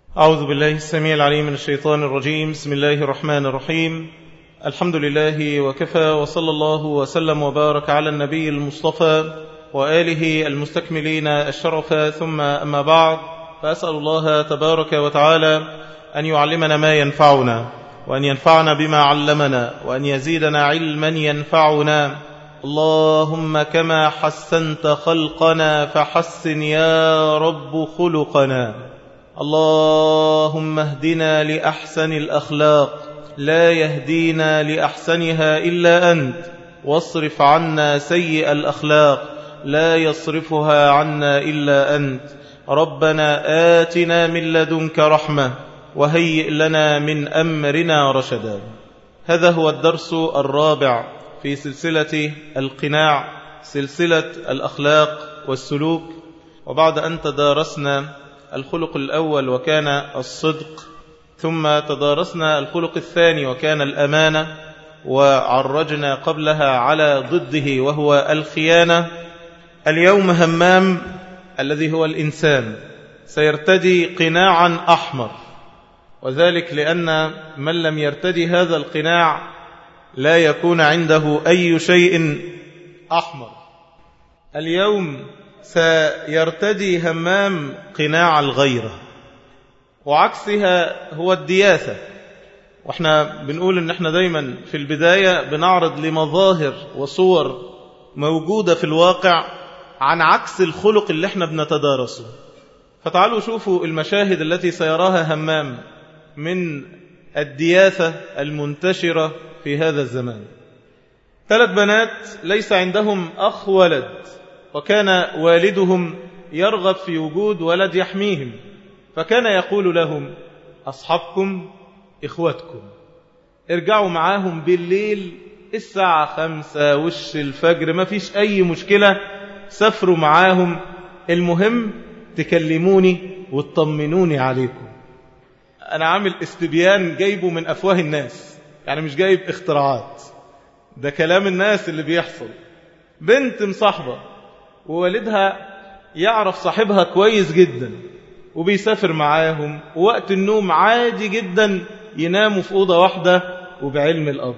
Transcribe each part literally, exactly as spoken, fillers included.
أعوذ بالله السميع العليم من الشيطان الرجيم. بسم الله الرحمن الرحيم. الحمد لله وكفى، وصلى الله وسلم وبارك على النبي المصطفى وآله المستكملين الشرف، ثم أما بعد، فأسأل الله تبارك وتعالى أن يعلمنا ما ينفعنا، وأن ينفعنا بما علمنا، وأن يزيدنا علما ينفعنا. اللهم كما حسنت خلقنا فحسن يا رب خلقنا. اللهم اهدنا لأحسن الأخلاق، لا يهدينا لأحسنها إلا أنت، واصرف عنا سيء الأخلاق، لا يصرفها عنا إلا أنت. ربنا آتنا من لدنك رحمة، وهيئ لنا من أمرنا رشدا. هذا هو الدرس الرابع في سلسلة القناع، سلسلة الأخلاق والسلوك. وبعد أن تدارسنا الخلق الأول وكان الصدق، ثم تدارسنا الخلق الثاني وكان الأمانة، وعرجنا قبلها على ضده وهو الخيانة. اليوم همام الذي هو الإنسان سيرتدي قناعا أحمر، وذلك لأن من لم يرتدي هذا القناع لا يكون عنده أي شيء أحمر. اليوم سيرتدي همام قناع الغيرة، وعكسها هو الدياثة. واحنا بنقول ان احنا دايما في البداية بنعرض لمظاهر وصور موجودة في الواقع عن عكس الخلق اللي احنا بنتدارسه. فتعالوا شوفوا المشاهد التي سيراها همام من الدياثة المنتشرة في هذا الزمان. ثلاث بنات ليس عندهم أخ ولد، وكان والدهم يرغب في وجود ولد يحميهم، فكان يقول لهم: أصحابكم إخوتكم، ارجعوا معاهم بالليل الساعة خمسة وش الفجر، ما فيش أي مشكلة، سافروا معاهم، المهم تكلموني وتطمنوني عليكم. أنا عامل استبيان جايبه من أفواه الناس، يعني مش جايب اختراعات، ده كلام الناس اللي بيحصل. بنت مصاحبة ووالدها يعرف صاحبها كويس جدا، وبيسافر معاهم، ووقت النوم عادي جدا يناموا في أوضة واحدة، وبعلم الأب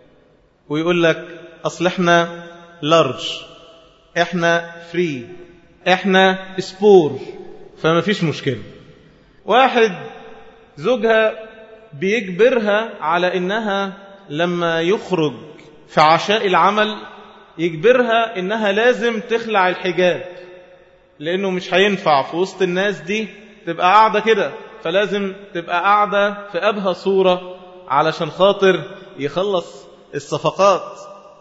ويقول لك: أصل احنا لارج، احنا فري، احنا سبور، فما فيش مشكلة. واحد زوجها بيجبرها على إنها لما يخرج في عشاء العمل يجبرها إنها لازم تخلع الحجاب، لأنه مش هينفع في وسط الناس دي تبقى قاعدة كده، فلازم تبقى قاعدة في أبهى صورة علشان خاطر يخلص الصفقات.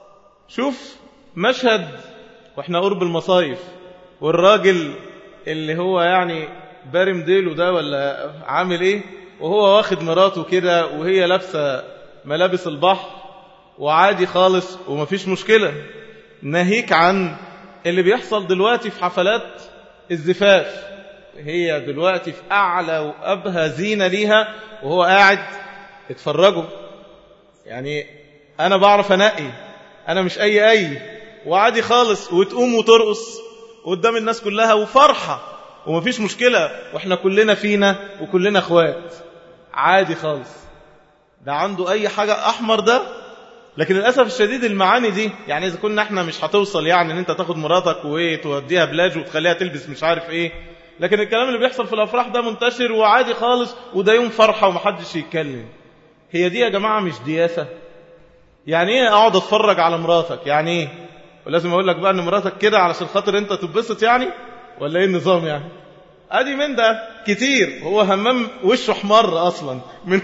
شوف مشهد وإحنا قرب المصايف، والراجل اللي هو يعني بارم ديله ده ولا عامل إيه، وهو واخد مراته كده وهي لابسة ملابس البحر وعادي خالص ومفيش مشكلة. ناهيك عن اللي بيحصل دلوقتي في حفلات الزفاف، هي دلوقتي في أعلى وأبهى زينة ليها وهو قاعد اتفرجوا. يعني أنا بعرف أنقي، أنا مش أي أي وعادي خالص، وتقوم وترقص قدام الناس كلها وفرحة ومفيش مشكلة، وإحنا كلنا فينا وكلنا أخوات، عادي خالص. ده عنده أي حاجة أحمر ده. لكن للأسف الشديد المعاني دي، يعني إذا كنا احنا مش هتوصل يعني ان انت تاخد مراتك وتوديها بلاج وتخليها تلبس مش عارف ايه، لكن الكلام اللي بيحصل في الأفراح ده منتشر وعادي خالص، وده يوم فرحة ومحدش يتكلم. هي دي يا جماعة مش دياثة؟ يعني ايه اقعد اتفرج على مراتك؟ يعني ايه؟ ولازم اقول لك بقى ان مراتك كده علشان خاطر انت تتبسط يعني؟ ولا ايه النظام يعني؟ ادي من ده كتير. هو همام وشه حمر اصلا من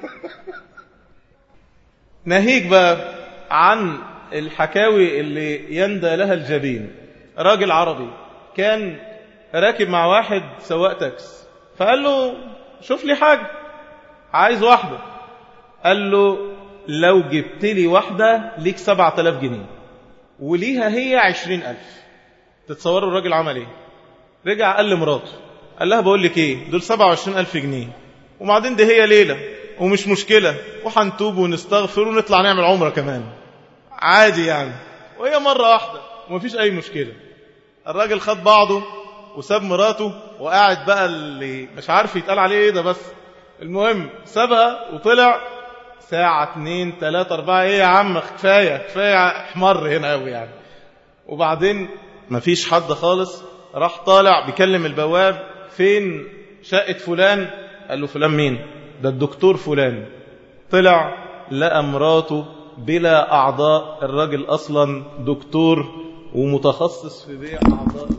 ناهيك بقى عن الحكاوي اللي يندى لها الجبين. راجل عربي كان راكب مع واحد سواق تاكس، فقال له: شوف لي حاجة، عايز واحدة. قال له: لو جبت لي واحدة ليك سبعة آلاف جنيه، وليها هي عشرين ألف. تتصوروا الراجل عمل ايه؟ رجع قال لمراته، قال لها: بقول لك ايه، دول سبعة وعشرين ألف جنيه، وبعدين دي هي ليلة ومش مشكلة، وحنتوب ونستغفر ونطلع نعمل عمرة كمان عادي يعني، وهي مرة واحدة ومفيش أي مشكلة. الراجل خد بعضه وساب مراته وقاعد بقى اللي مش عارف يتقال عليه ايه ده، بس المهم سابها وطلع ساعة اتنين تلاتة اربعة. ايه يا عم كفاية كفاية حمر هنا قوي يعني. وبعدين مفيش حد خالص، راح طالع بيكلم البواب فين شقة فلان؟ قال له فلان مين؟ ده الدكتور فلان. طلع لقى مراته بلا أعضاء، الراجل أصلا دكتور ومتخصص في بيع أعضاء،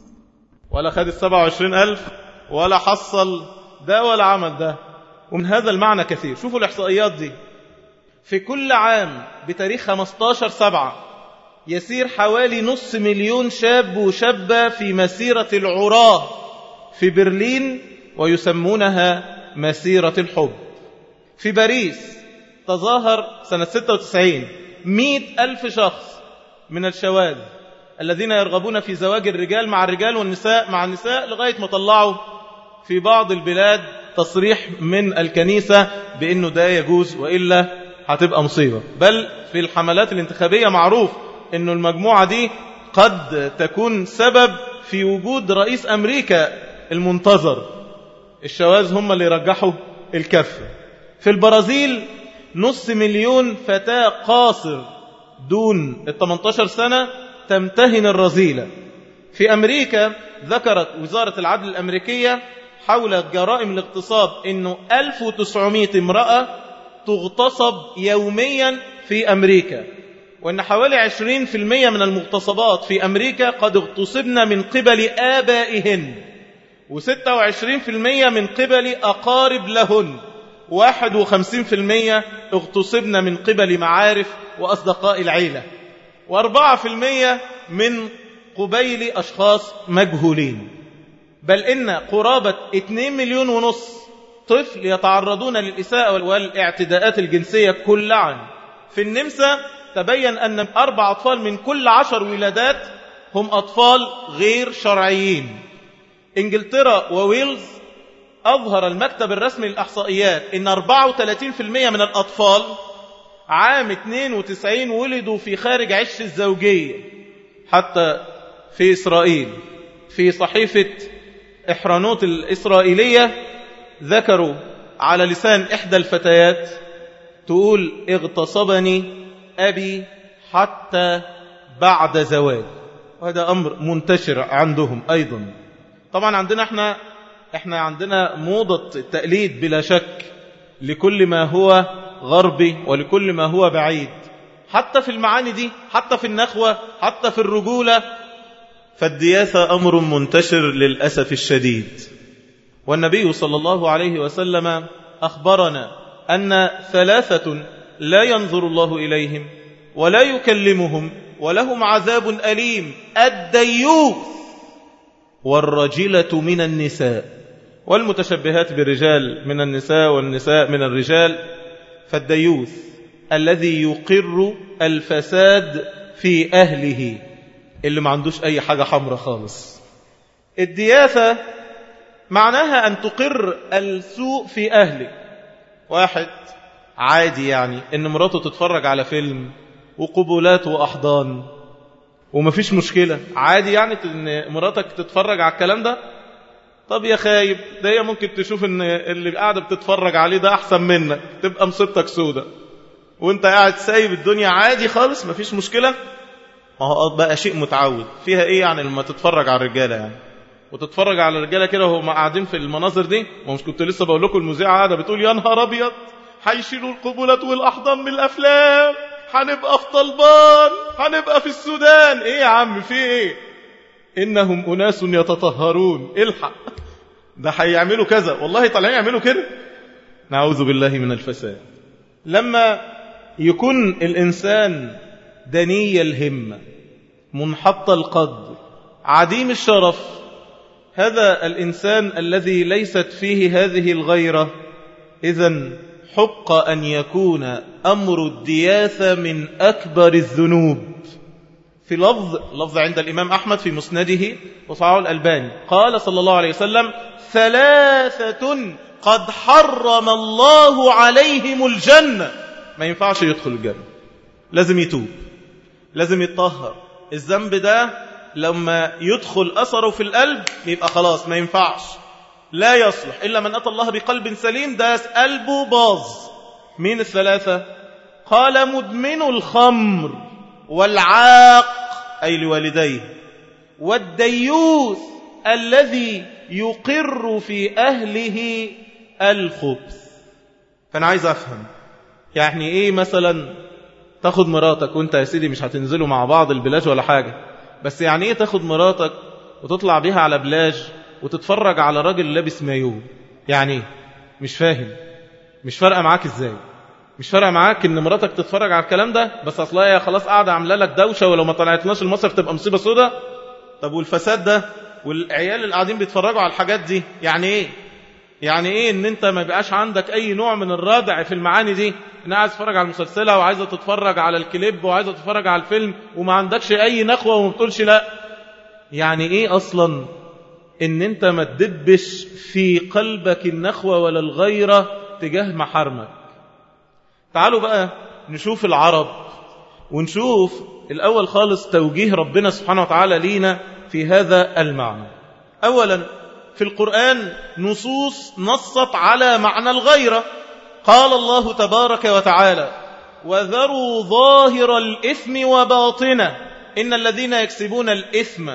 ولا خد السبعة وعشرين ألف ولا حصل ده ولا عمل ده. ومن هذا المعنى كثير. شوفوا الإحصائيات دي، في كل عام بتاريخ خمستاشر سبعة يسير حوالي نص مليون شاب وشابة في مسيرة العراة في برلين، ويسمونها مسيرة الحب. في باريس تظاهر سنة ستة وتسعين مئة ألف شخص من الشواذ الذين يرغبون في زواج الرجال مع الرجال والنساء مع النساء، لغاية ما طلعوا في بعض البلاد تصريح من الكنيسة بأنه ده يجوز وإلا هتبقى مصيبة. بل في الحملات الانتخابية معروف أنه المجموعة دي قد تكون سبب في وجود رئيس أمريكا المنتظر. الشواذ هم اللي يرجحوا الكفة. في البرازيل نص مليون فتاة قاصر دون الثمانية سنة تمتهن الرذيلة. في أمريكا ذكرت وزارة العدل الأمريكية حول جرائم الاغتصاب أنه ألف وتسعمائة امرأة تغتصب يوميا في أمريكا، وأن حوالي عشرين بالمئة من المغتصبات في أمريكا قد اغتصبن من قبل آبائهن، وستة وعشرين بالمئة من قبل أقارب لهن، واحد وخمسين بالمئة اغتصبن من قبل معارف وأصدقاء العيلة، وأربعة بالمئة من قبيل أشخاص مجهولين. بل إن قرابة اثنين مليون ونص طفل يتعرضون للإساءة والاعتداءات الجنسية كل عام. في النمسا تبين أن أربع أطفال من كل عشر ولادات هم أطفال غير شرعيين. إنجلترا وويلز أظهر المكتب الرسمي للإحصائيات أن أربعة وثلاثين بالمئة من الأطفال عام اثنين وتسعين ولدوا في خارج عش الزوجية. حتى في إسرائيل في صحيفة إحرانوت الإسرائيلية ذكروا على لسان إحدى الفتيات تقول اغتصبني أبي حتى بعد زواج. وهذا أمر منتشر عندهم أيضا. طبعا عندنا احنا احنا عندنا موضة التقليد بلا شك لكل ما هو غربي ولكل ما هو بعيد، حتى في المعاني دي، حتى في النخوة، حتى في الرجولة. فالدياثة أمر منتشر للأسف الشديد. والنبي صلى الله عليه وسلم أخبرنا أن ثلاثة لا ينظر الله إليهم ولا يكلمهم ولهم عذاب أليم: الديوث والرجلة من النساء، والمتشبهات بالرجال من النساء والنساء من الرجال. فالديوث الذي يقر الفساد في أهله، اللي ما عندوش أي حاجة حمرة خالص. الدياثة معناها أن تقر السوء في أهلك. واحد عادي يعني إن مراته تتفرج على فيلم وقبولات وأحضان ومفيش مشكلة، عادي يعني إن مراتك تتفرج على الكلام ده. طب يا خايب، ده هي ممكن تشوف إن اللي قاعدة بتتفرج عليه ده أحسن منك، تبقى مصيبتك سودة وانت قاعد سايب الدنيا عادي خالص مفيش مشكلة. ما هو بقى شيء متعود فيها. ايه يعني لما تتفرج على الرجالة يعني وتتفرج على الرجالة كده وهم قاعدين في المناظر دي؟ ومش كنت لسه بقول لكم المذيعة قاعدة بتقول يا نهار ابيض هيشيلوا القبولات والأحضان من الأفلام، هنبقى في طلبان، هنبقى في السودان. ايه يا عم في ايه؟ إنهم أناس يتطهرون، الحق ده هيعملوا كذا، والله طالعين يعملوا كده. نعوذ بالله من الفساد. لما يكون الإنسان دني الهمة، منحط القدر، عديم الشرف، هذا الإنسان الذي ليست فيه هذه الغيرة، إذن حق أن يكون أمر الدياثة من أكبر الذنوب. في لفظ لفظ عند الإمام أحمد في مسنده وصححه الألباني، قال صلى الله عليه وسلم: ثلاثة قد حرم الله عليهم الجنة. ما ينفعش يدخل الجنة، لازم يتوب، لازم يتطهر. الذنب ده لما يدخل أثره في القلب يبقى خلاص ما ينفعش، لا يصلح إلا من أتى الله بقلب سليم، ده قلبه باظ. مين الثلاثة؟ قال مدمن الخمر والعاق أي لوالديه والديوث الذي يقر في أهله الخبث. فأنا عايز أفهم يعني إيه مثلا تاخد مراتك وانت يا سيدي مش هتنزلوا مع بعض البلاج ولا حاجة، بس يعني إيه تاخد مراتك وتطلع بيها على بلاج وتتفرج على راجل لابس مايو؟ يعني مش فاهم، مش فارقة معاك إزاي؟ مش فارقة معاك ان مراتك تتفرج على الكلام ده بس اصلا هي خلاص قاعدة عامله لك دوشة ولو ما طلعتناش المصرف تبقى مصيبة سودة؟ طب والفساد ده والعيال اللي قاعدين بيتفرجوا على الحاجات دي يعني ايه؟ يعني ايه ان انت ما بقاش عندك اي نوع من الردع في المعاني دي؟ ان عايز تتفرج على المسلسلة وعايزة تتفرج على الكليب وعايزة تتفرج على الفيلم وما عندكش اي نخوة وما بتقولش لا؟ يعني ايه اصلا ان انت ما تدبش في قلبك النخوة ولا الغيرة تجاه محارمك؟ تعالوا بقى نشوف العرب ونشوف الأول خالص توجيه ربنا سبحانه وتعالى لينا في هذا المعنى. أولا في القرآن نصوص نصت على معنى الغيرة. قال الله تبارك وتعالى وذروا ظاهر الإثم وباطنه إن الذين يكسبون الإثم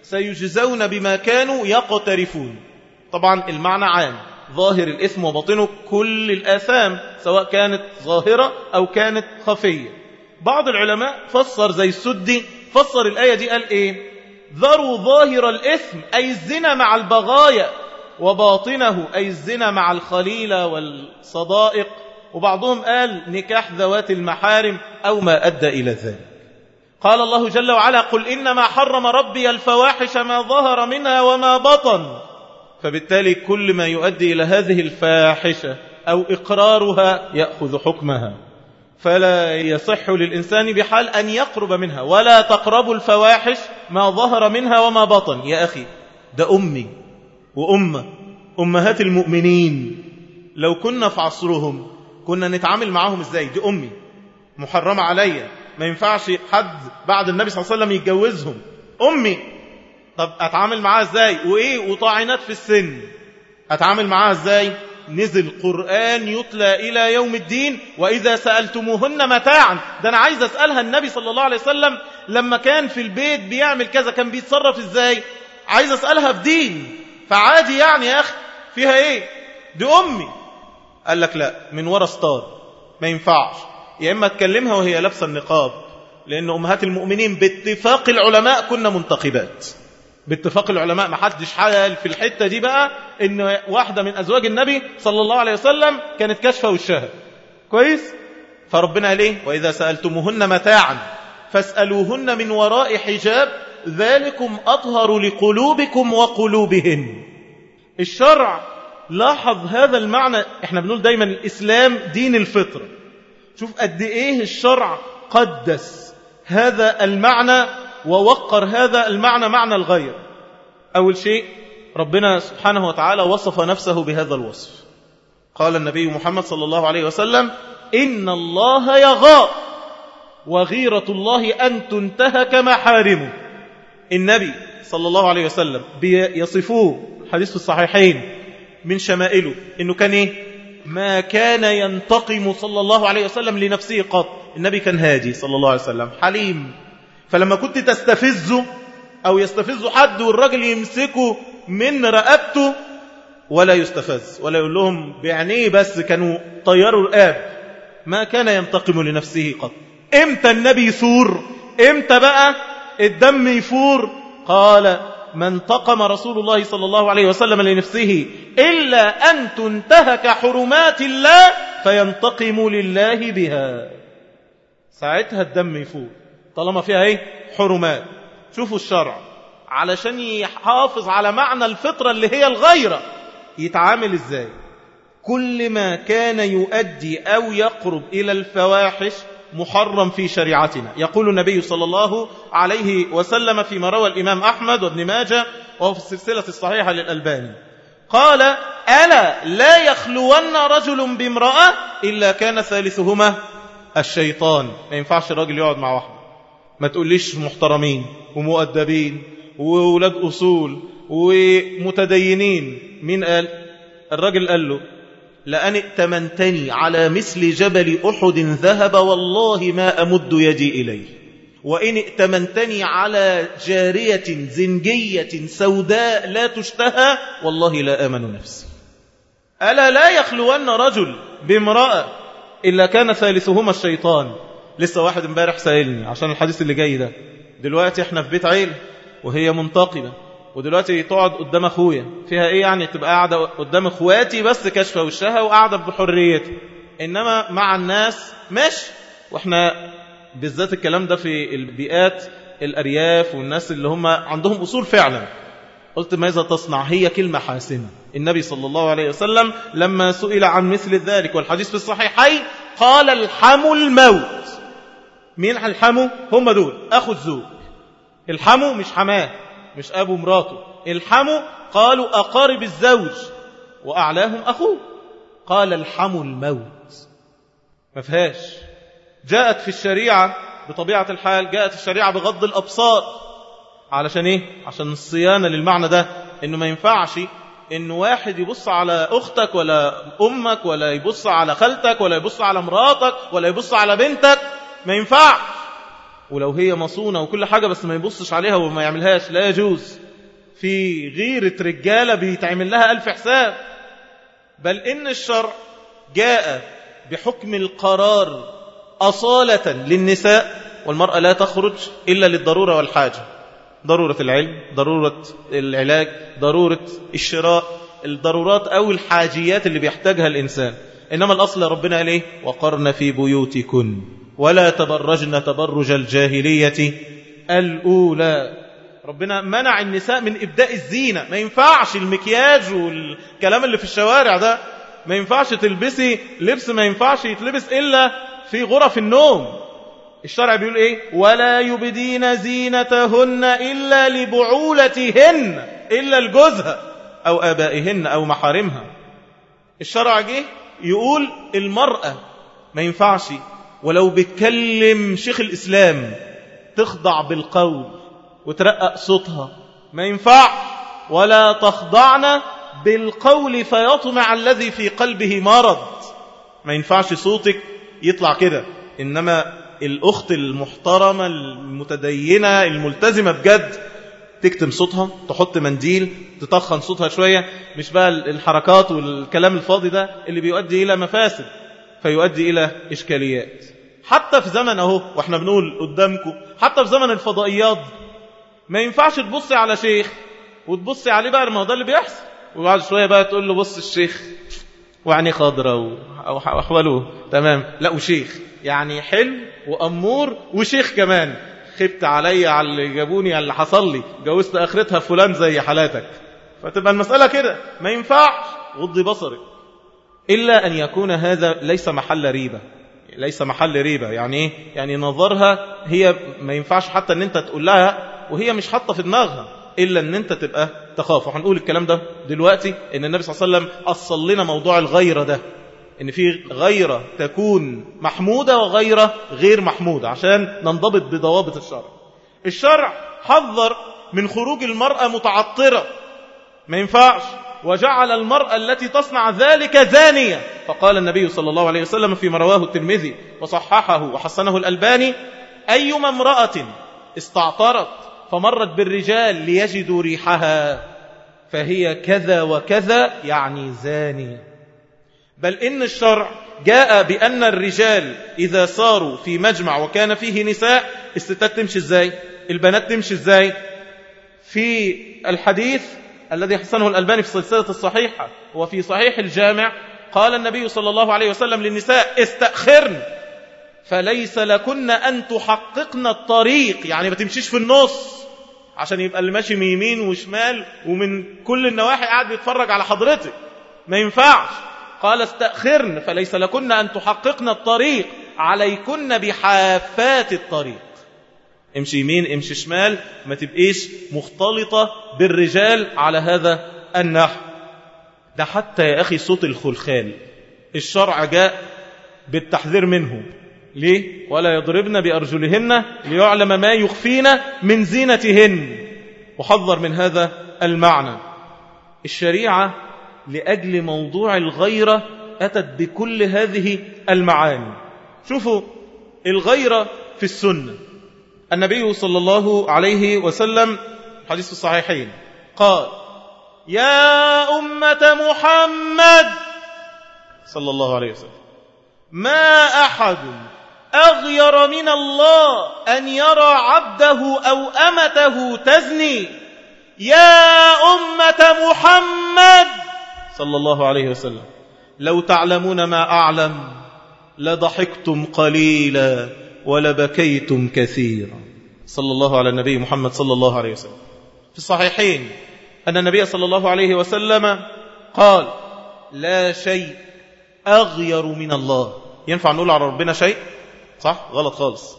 سيجزون بما كانوا يقترفون. طبعا المعنى عام، ظاهر الإثم وباطنه كل الآثام سواء كانت ظاهرة أو كانت خفية. بعض العلماء فسر زي السدي فسر الآية دي قال إيه؟ ذروا ظاهر الإثم أي الزنا مع البغايا، وباطنه أي الزنا مع الخليلة والصدائق، وبعضهم قال نكاح ذوات المحارم أو ما أدى إلى ذلك. قال الله جل وعلا قل إنما حرم ربي الفواحش ما ظهر منها وما بطن. فبالتالي كل ما يؤدي إلى هذه الفاحشة أو إقرارها يأخذ حكمها، فلا يصح للإنسان بحال أن يقرب منها. ولا تقربوا الفواحش ما ظهر منها وما بطن. يا أخي ده أمي وأمة أمهات المؤمنين، لو كنا في عصرهم كنا نتعامل معهم إزاي؟ دي أمي محرمة عليا، ما ينفعش حد بعد النبي صلى الله عليه وسلم يتجوزهم. أمي، طب أتعامل معاها إزاي؟ وإيه وطاعنات في السن، أتعامل معاها إزاي؟ نزل قرآن يتلى إلى يوم الدين وإذا سألتموهن متاعا. ده أنا عايز أسألها النبي صلى الله عليه وسلم لما كان في البيت بيعمل كذا كان بيتصرف إزاي؟ عايز أسألها في دين، فعادي يعني يا أخي فيها إيه؟ دي أمي. قال لك لا، من ورا ستار ما ينفعش. يا إما تكلمها وهي لابسة النقاب، لأن أمهات المؤمنين باتفاق العلماء كنا منتقبات، باتفاق العلماء. ما حدش حال في الحتة دي بقى إن واحدة من أزواج النبي صلى الله عليه وسلم كانت كشفة وشها كويس. فربنا قال إيه؟ وإذا سألتموهن متاعا فاسألوهن من وراء حجاب ذلكم أطهر لقلوبكم وقلوبهن. الشرع لاحظ هذا المعنى. احنا بنقول دايما الإسلام دين الفطرة. شوف قد إيه الشرع قدس هذا المعنى ووقر هذا المعنى، معنى الغير. أول شيء ربنا سبحانه وتعالى وصف نفسه بهذا الوصف. قال النبي محمد صلى الله عليه وسلم إن الله يغار وغيرة الله أن تنتهك محارمه. النبي صلى الله عليه وسلم بيصفوه حديث في الصحيحين من شمائله إنه كان إيه؟ ما كان ينتقم صلى الله عليه وسلم لنفسه قط. النبي كان هادي صلى الله عليه وسلم حليم. فلما كنت تستفزه أو يستفزه حد والراجل يمسكه من رقبته ولا يستفز ولا يقول لهم بعينيه بس كانوا طيروا الآب، ما كان ينتقم لنفسه قط. امتى النبي يثور؟ امتى بقى الدم يفور؟ قال ما انتقم رسول الله صلى الله عليه وسلم لنفسه إلا أن تنتهك حرمات الله فينتقم لله بها. ساعتها الدم يفور طالما فيها ايه؟ حرمات. شوفوا الشرع علشان يحافظ على معنى الفطرة اللي هي الغيرة يتعامل ازاي. كل ما كان يؤدي أو يقرب إلى الفواحش محرم في شريعتنا. يقول النبي صلى الله عليه وسلم فيما روى الإمام أحمد وابن ماجه وهو في السلسلة الصحيحة للألباني قال ألا لا يخلون رجل بامرأة إلا كان ثالثهما الشيطان. ما ينفعش الراجل يقعد مع واحدة ما تقوليش محترمين ومؤدبين وولاد أصول ومتدينين. مين قال؟ الراجل قال له لأن ائتمنتني على مثل جبل أحد ذهب والله ما أمد يدي إليه، وإن ائتمنتني على جارية زنجية سوداء لا تشتهى والله لا آمن نفسي. ألا لا يخلون رجل بامرأة إلا كان ثالثهما الشيطان. لسه واحد امبارح سائلني عشان الحديث اللي جاي ده، دلوقتي احنا في بيت عيلة وهي منتقبة، ودلوقتي تقعد قدام أخويا، فيها إيه يعني تبقى قاعدة قدام أخواتي بس كشفة وشها وقاعدة بحريتي، إنما مع الناس مش. وإحنا بالذات الكلام ده في البيئات الأرياف والناس اللي هم عندهم أصول فعلا. قلت ماذا تصنع؟ هي كلمة حاسمة. النبي صلى الله عليه وسلم لما سئل عن مثل ذلك والحديث في الصحيحين قال الحمو الموت. مين الحمو؟ هم دول أخو الزوج. الحمو مش حماه مش أبو مراته، الحمو قالوا أقارب الزوج وأعلاهم أخوه. قال الحمو الموت، ما فيهاش. جاءت في الشريعة بطبيعة الحال، جاءت الشريعة بغض الأبصار. علشان إيه؟ عشان الصيانة للمعنى ده، إنه ما ينفعش إنه واحد يبص على أختك ولا أمك ولا يبص على خالتك ولا يبص على مراتك ولا يبص على بنتك، ما ينفع. ولو هي مصونة وكل حاجة بس ما يبصش عليها وما يعملهاش، لا يجوز. في غيرة رجالة بيتعمل لها ألف حساب. بل إن الشرع جاء بحكم القرار أصالة للنساء، والمرأة لا تخرج إلا للضرورة والحاجة، ضرورة العلم، ضرورة العلاج، ضرورة الشراء، الضرورات أو الحاجيات اللي بيحتاجها الإنسان. إنما الأصل ربنا قال إيه؟ وقرن في بيوتكن ولا تبرجن تبرج الجاهلية الأولى. ربنا منع النساء من إبداء الزينة. ما ينفعش المكياج والكلام اللي في الشوارع ده، ما ينفعش تلبسي لبس ما ينفعش يتلبس إلا في غرف النوم. الشرع بيقول إيه؟ ولا يبدين زينتهن إلا لبعولتهن، إلا لجوزها أو آبائهن أو محارمها. الشرع جه يقول المرأة ما ينفعش ولو بتكلم شيخ الإسلام تخضع بالقول وترقق صوتها، ما ينفع. ولا تخضعن بالقول فيطمع الذي في قلبه مرض، ما ينفعش صوتك يطلع كده. إنما الأخت المحترمة المتدينة الملتزمة بجد تكتم صوتها، تحط منديل، تطخن صوتها شوية، مش بقى الحركات والكلام الفاضي ده اللي بيؤدي إلى مفاسد فيؤدي إلى إشكاليات. حتى في زمن أهو وإحنا بنقول قدامكم، حتى في زمن الفضائيات ما ينفعش تبصي على شيخ وتبصي عليه بقى، ما هو ده اللي بيحصل. وبعد شوية بقى تقول له بص الشيخ وعني خضرة وأحواله تمام، لا وشيخ يعني حلو وأمور وشيخ كمان. خبت علي على اللي جابوني على اللي حصل لي، جوزت آخرتها فلان زي حالاتك. فتبقى المسألة كده، ما ينفعش. غضي بصرك. إلا أن يكون هذا ليس محل ريبة، ليس محل ريبة. يعني إيه؟ يعني نظرها هي ما ينفعش حتى أن أنت تقول لها وهي مش حاطة في دماغها، إلا أن أنت تبقى تخاف. وحنقول الكلام ده دلوقتي، إن النبي صلى الله عليه وسلم أصل لنا موضوع الغيرة ده، إن في غيرة تكون محمودة وغيرة غير محمودة، عشان ننضبط بضوابط الشرع. الشرع حذر من خروج المرأة متعطرة، ما ينفعش. وجعل المرأة التي تصنع ذلك زانية. فقال النبي صلى الله عليه وسلم فيما رواه الترمذي وصححه وحسنه الألباني: أيما امرأة استعطرت فمرت بالرجال ليجدوا ريحها فهي كذا وكذا، يعني زانية. بل إن الشرع جاء بأن الرجال إذا صاروا في مجمع وكان فيه نساء، الستات تمشي إزاي؟ البنات تمشي إزاي؟ في الحديث الذي حسنه الألباني في السلسلة الصحيحة وفي صحيح الجامع، قال النبي صلى الله عليه وسلم للنساء: استأخرن فليس لكن أن تحققن الطريق، يعني ما تمشيش في النص عشان يبقى اللي ماشي من يمين وشمال ومن كل النواحي قاعد يتفرج على حضرتك، ما ينفعش. قال: استأخرن فليس لكن أن تحققن الطريق، عليكن بحافات الطريق. امشي يمين امشي شمال، ما تبقيش مختلطة بالرجال على هذا النحو. ده حتى يا أخي صوت الخلخال الشرع جاء بالتحذير منه. ليه؟ ولا يضربن بأرجلهن ليعلم ما يخفين من زينتهن. وحذر من هذا المعنى. الشريعة لأجل موضوع الغيرة أتت بكل هذه المعاني. شوفوا الغيرة في السنة. النبي صلى الله عليه وسلم حديث في الصحيحين قال: يا أمة محمد صلى الله عليه وسلم، ما أحد أغير من الله أن يرى عبده أو أمته تزني. يا أمة محمد صلى الله عليه وسلم، لو تعلمون ما أعلم لضحكتم قليلا ولبكيتم كثيرا. صلى الله على النبي محمد صلى الله عليه وسلم. في الصحيحين أن النبي صلى الله عليه وسلم قال: لا شيء أغير من الله. ينفع نقول على ربنا شيء؟ صح؟ غلط خالص.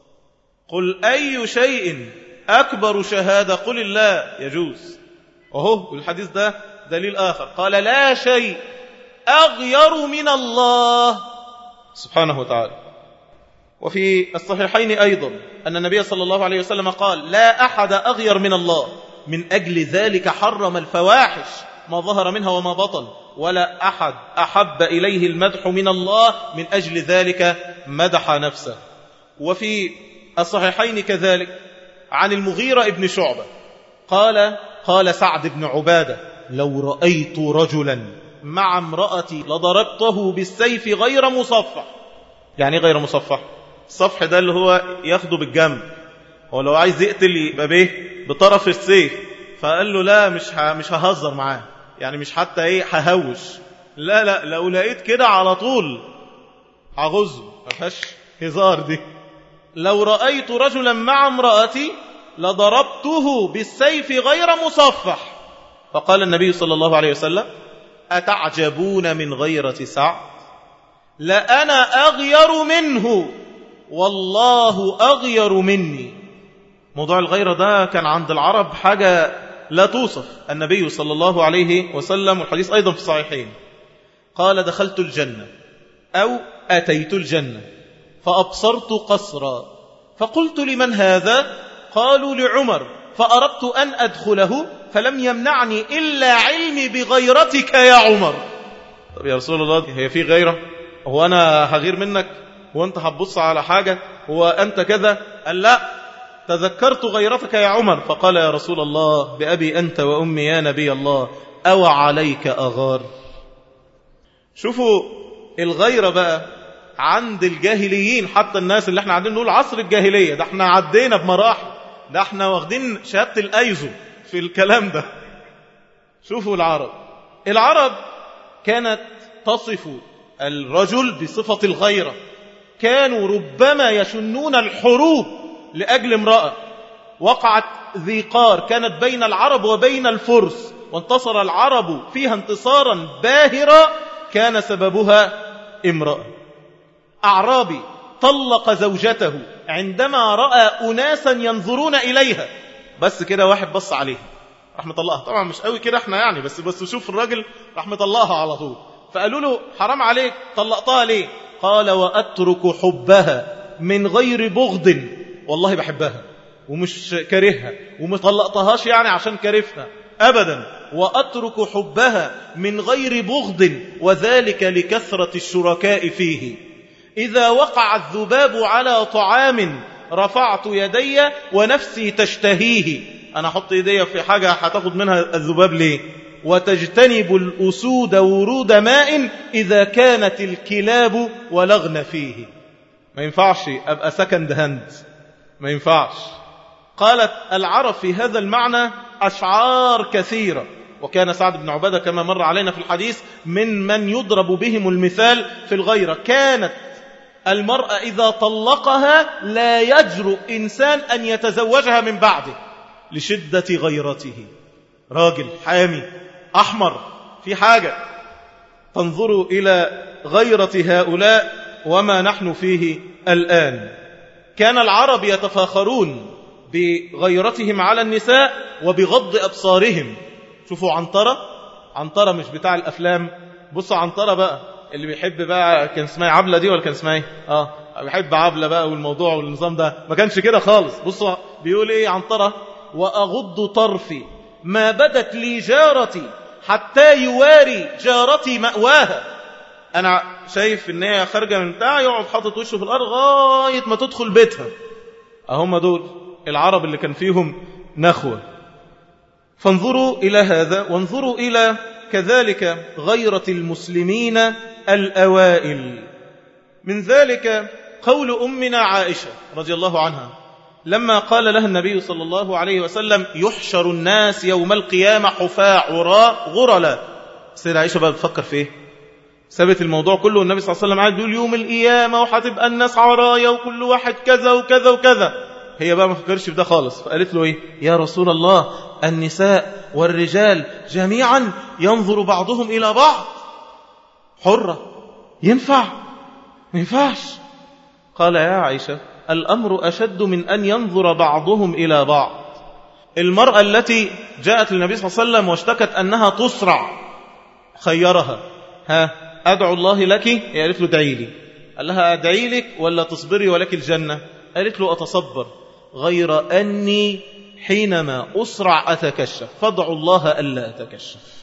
قل أي شيء أكبر شهادة؟ قل الله. يجوز. وهو الحديث ده دليل آخر، قال: لا شيء أغير من الله سبحانه وتعالى. وفي الصحيحين أيضا أن النبي صلى الله عليه وسلم قال: لا أحد أغير من الله، من أجل ذلك حرم الفواحش ما ظهر منها وما بطن، ولا أحد أحب إليه المدح من الله، من أجل ذلك مدح نفسه. وفي الصحيحين كذلك عن المغيرة ابن شعبة قال: قال سعد بن عبادة: لو رأيت رجلا مع امرأتي لضربته بالسيف غير مصفح. يعني غير مصفح؟ الصفح ده اللي هو ياخده بالجنب، هو لو عايز يقتل يبقى به بطرف السيف، فقال له: لا، مش مش ههزر معاه، يعني مش حتى ايه ههوش، لا لا، لو لقيت كده على طول هغزه، ما فيهاش هزار دي. لو رأيت رجلا مع امرأتي لضربته بالسيف غير مصفح. فقال النبي صلى الله عليه وسلم: أتعجبون من غيرة سعد؟ لأنا أغير منه والله أغير مني. موضوع الغيرة ده كان عند العرب حاجة لا توصف. النبي صلى الله عليه وسلم، والحديث أيضا في الصحيحين، قال: دخلت الجنة أو أتيت الجنة فأبصرت قصرا، فقلت: لمن هذا؟ قالوا: لعمر. فأردت أن أدخله فلم يمنعني إلا علمي بغيرتك يا عمر. طب يا رسول الله، هي في غيرة؟ هو أنا هغير منك؟ هو أنت هتبص على حاجة؟ هو أنت كذا؟ قال: لا، تذكرت غيرتك يا عمر. فقال: يا رسول الله، بأبي أنت وأمي يا نبي الله، أو عليك أغار؟ شوفوا الغيرة بقى عند الجاهليين، حتى الناس اللي احنا عندنا نقول عصر الجاهلية، ده احنا عدينا بمراحل، ده احنا واخدين شهادة الأيزو في الكلام ده. شوفوا العرب العرب كانت تصف الرجل بصفة الغيرة. كانوا ربما يشنون الحروب لأجل امرأة. وقعت ذي قار كانت بين العرب وبين الفرس، وانتصر العرب فيها انتصارا باهرا، كان سببها امرأة. أعرابي طلق زوجته عندما رأى أناسا ينظرون إليها، بس كده واحد بص عليها راح مطلقها. طبعا مش قوي كده احنا يعني، بس بس شوف الراجل راح مطلقها على طول. فقالوا له: حرام عليك، طلقتها ليه؟ قال: وأترك حبها من غير بغض، والله بحبها ومش كارهها ومطلقتهاش يعني عشان كارفها أبدا، وأترك حبها من غير بغض، وذلك لكثرة الشركاء فيه. إذا وقع الذباب على طعام رفعت يدي ونفسي تشتهيه. أنا أحط يدي في حاجة هتاخد منها الذباب ليه؟ وتجتنب الأسود ورود ماء إذا كانت الكلاب ولغن فيه. ما ينفعش أبقى سكند هاند، ما ينفعش. قالت العرب في هذا المعنى أشعار كثيرة. وكان سعد بن عبادة كما مر علينا في الحديث من من يضرب بهم المثال في الغيرة. كانت المرأة إذا طلقها لا يجرؤ إنسان أن يتزوجها من بعده لشدة غيرته. راجل حامي أحمر في حاجة. تنظروا إلى غيرة هؤلاء وما نحن فيه الآن. كان العرب يتفاخرون بغيرتهم على النساء وبغض أبصارهم. شوفوا عنترة، عنترة مش بتاع الأفلام. بصوا عنترة بقى اللي بيحب بقى، كان اسمها عبلة دي ولا كان اسمها ايه؟ اه بحب عبلة بقى والموضوع والنظام ده، ما كانش كده خالص. بصوا بيقول ايه عنترة: وأغض طرفي ما بدت لي جارتي حتى يواري جارتي مأواها. أنا شايف إن هي خارجة من بتاع، يقعد حاطط وشه في الأرض لغاية ما تدخل بيتها. أهم دول العرب اللي كان فيهم نخوة. فانظروا إلى هذا، وانظروا إلى كذلك غيرة المسلمين الأوائل. من ذلك قول أمنا عائشة رضي الله عنها لما قال لها النبي صلى الله عليه وسلم: يحشر الناس يوم القيامة حفاة عراء غرلا. سيدة عائشة بقى بتفكر في ايه؟ سابت الموضوع كله، والنبي صلى الله عليه وسلم قاعد يقول يوم القيامة وهتبقى الناس عرايا وكل واحد كذا وكذا وكذا. هي بقى ما فكرش في ده خالص، فقالت له ايه؟ يا رسول الله، النساء والرجال جميعا ينظر بعضهم إلى بعض، حرة ينفع؟ ما ينفعش. قال: يا عائشة، الأمر أشد من أن ينظر بعضهم إلى بعض. المرأة التي جاءت للنبي صلى الله عليه وسلم واشتكت أنها تصرع، خيرها: ها أدعو الله لك؟ قالت له: ادعي لي. قال لها: أدعي لك ولا تصبري ولك الجنة؟ قالت له: أتصبر، غير أني حينما أسرع أتكشف، فادعوا الله ألا أتكشف.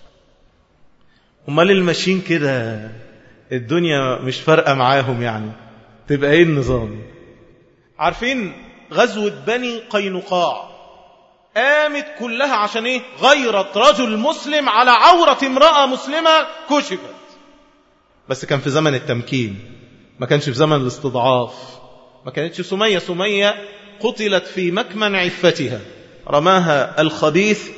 امال الماشيين كده الدنيا مش فارقة معاهم، يعني تبقى ايه النظام؟ عارفين غزوة بني قينقاع قامت كلها عشان ايه؟ غيرت رجل مسلم على عورة امرأة مسلمة كشفت. بس كان في زمن التمكين، ما كانش في زمن الاستضعاف. ما كانتش سمية سمية قتلت في مكمن عفتها، رماها الخبيث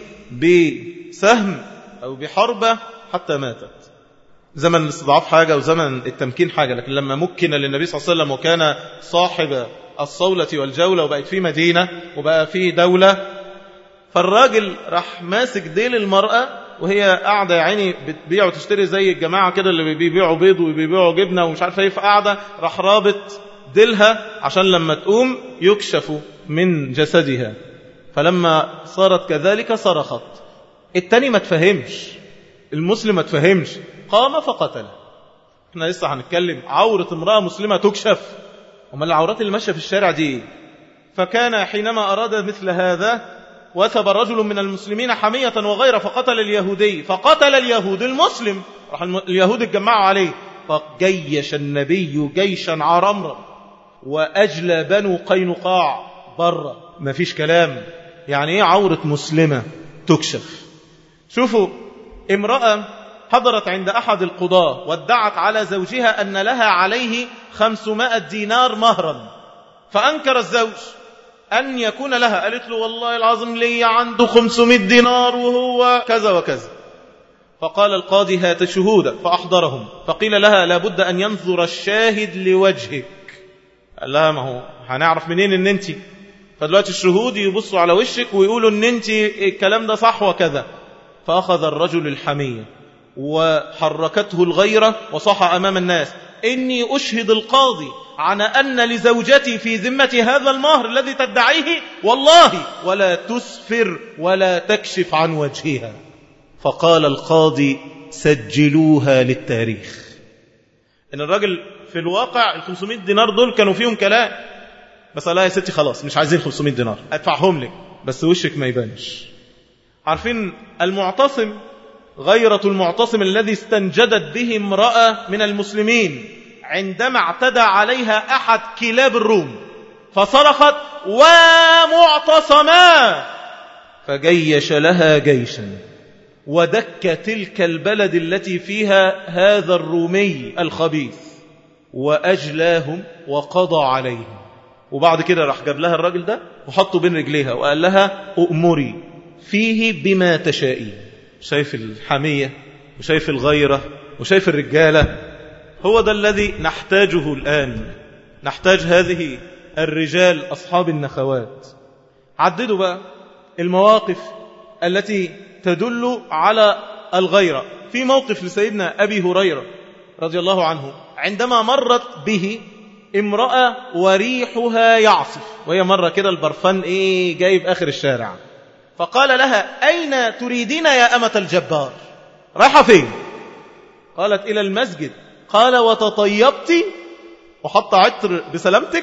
بسهم أو بحربة حتى ماتت. زمن الاستضعاف حاجة وزمن التمكين حاجة، لكن لما مكن للنبي صلى الله عليه وسلم وكان صاحب الصولة والجولة وبقت في مدينة وبقى في دولة، فالراجل راح ماسك ديل المرأة وهي قاعدة يا عيني بتبيع وتشتري زي الجماعة كده اللي بيبيعوا بيض وبيبيعوا جبنة ومش عارف ايه، فقاعدة راح رابط ديلها عشان لما تقوم يكشف من جسدها. فلما صارت كذلك صرخت. التاني ما تفهمش، المسلم ما تفهمش، قام فقتله. احنا لسه هنتكلم عورة امرأة مسلمة تكشف، وما العورات اللي ماشية في الشارع دي. فكان حينما أراد مثل هذا وثب رجل من المسلمين حمية وغيره فقتل اليهودي، فقتل اليهود المسلم، راح اليهود اتجمعوا عليه، فجيش النبي جيشا عرمرا وأجلى بنو قينقاع برا. ما فيش كلام. يعني ايه عورة مسلمة تكشف؟ شوفوا امرأة حضرت عند أحد القضاة وادعت على زوجها أن لها عليه خمسمائة دينار مهرا، فأنكر الزوج أن يكون لها. قالت له: والله العظيم لي عنده خمسمائة دينار وهو كذا وكذا. فقال القاضي: هات شهودك. فأحضرهم، فقيل لها: لابد أن ينظر الشاهد لوجهك. قال لها: ما هو هنعرف منين ان انت؟ فدلوقتي الشهود يبصوا على وشك ويقولوا ان انت الكلام ده صح وكذا. فأخذ الرجل الحمية وحركته الغيرة وصح أمام الناس: إني أشهد القاضي عن أن لزوجتي في ذمة هذا المهر الذي تدعيه والله ولا تسفر ولا تكشف عن وجهها. فقال القاضي: سجلوها للتاريخ. إن الرجل في الواقع ال خمسمائة دينار دول كانوا فيهم كلام، بس لا يا ستي خلاص مش عايزين خمسمائة دينار، أدفعهم لك بس وشك ما يبانش. عارفين المعتصم، غيرة المعتصم الذي استنجدت به امرأة من المسلمين عندما اعتدى عليها أحد كلاب الروم، فصرخت: ومعتصما، فجيش لها جيشا ودك تلك البلد التي فيها هذا الرومي الخبيث وأجلاهم وقضى عليهم. وبعد كده راح جاب لها الراجل ده وحطه بين رجليها وقال لها: أؤمري فيه بما تشائين. شايف الحمية وشايف الغيرة وشايف الرجالة؟ هو ده الذي نحتاجه الآن. نحتاج هذه الرجال أصحاب النخوات. عددوا بقى المواقف التي تدل على الغيرة. في موقف لسيدنا أبي هريرة رضي الله عنه عندما مرت به امرأة وريحها يعصف، وهي مرة كده البرفان ايه جايب آخر الشارع، فقال لها: أين تريدين يا أمة الجبار؟ رايحة فين؟ قالت: إلى المسجد. قال: وتطيبت؟ وحط عطر بسلامتك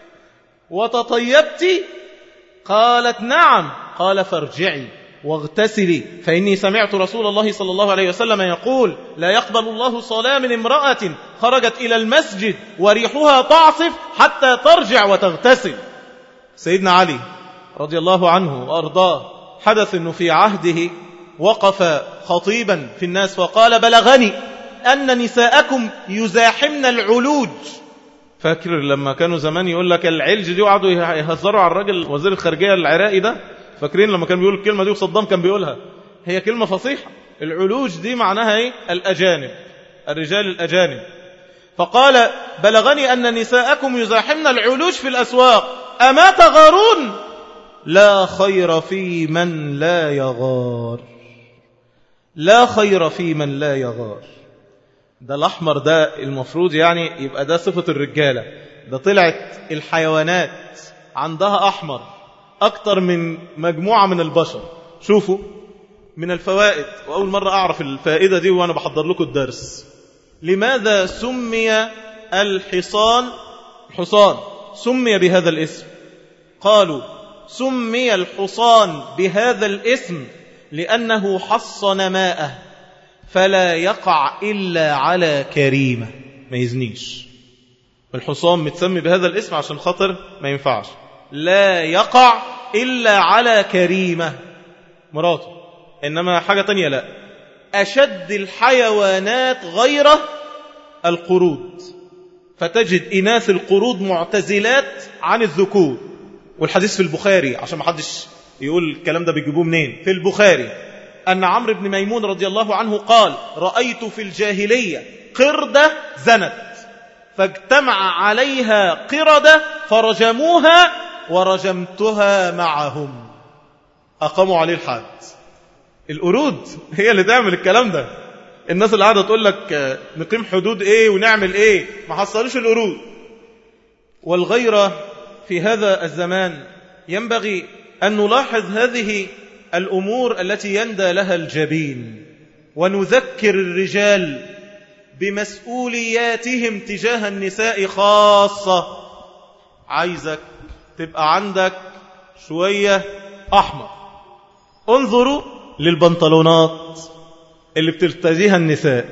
وتطيبت؟ قالت نعم. قال فارجعي واغتسلي، فإني سمعت رسول الله صلى الله عليه وسلم يقول لا يقبل الله صلاة من امرأة خرجت إلى المسجد وريحها تعصف حتى ترجع وتغتسل. سيدنا علي رضي الله عنه وأرضاه حدث أنه في عهده وقف خطيبا في الناس وقال بلغني أن نساءكم يزاحمن العلوج. فاكر لما كانوا زمان يقول لك العلج دي وقعدوا يهزروا على الراجل وزير الخارجية العراقي ده؟ فاكرين لما كان بيقول الكلمة دي وصدام كان بيقولها؟ هي كلمة فصيحة. العلوج دي معناها ايه؟ الأجانب، الرجال الأجانب. فقال بلغني أن نساءكم يزاحمن العلوج في الأسواق أما تغارون؟ لا خير في من لا يغار، لا خير في من لا يغار. ده الأحمر ده المفروض يعني يبقى ده صفة الرجالة. ده طلعت الحيوانات عندها أحمر أكتر من مجموعة من البشر. شوفوا من الفوائد، وأول مرة أعرف الفائدة دي وأنا بحضر لكم الدرس. لماذا سمي الحصان حصان؟ سمي بهذا الاسم. قالوا سمي الحصان بهذا الاسم لأنه حصن ماءه فلا يقع إلا على كريمة، ما يزنيش. الحصان متسمي بهذا الاسم عشان خاطر ما ينفعش لا يقع إلا على كريمة مراته، إنما حاجة تانية لا. أشد الحيوانات غيره القرود، فتجد إناث القرود معتزلات عن الذكور. والحديث في البخاري عشان ما حدش يقول الكلام ده بيجيبوه منين، في البخاري أن عمرو بن ميمون رضي الله عنه قال رأيت في الجاهلية قردة زنت فاجتمع عليها قردة فرجموها ورجمتها معهم، أقاموا عليه الحد. القرود هي اللي تعمل الكلام ده. الناس اللي قاعدة تقول لك نقيم حدود ايه ونعمل ايه، ما حصلوش القرود. والغيرة في هذا الزمان ينبغي أن نلاحظ هذه الأمور التي يندى لها الجبين، ونذكر الرجال بمسؤولياتهم تجاه النساء خاصة. عايزك تبقى عندك شوية أحمر. انظروا للبنطلونات اللي بترتديها النساء.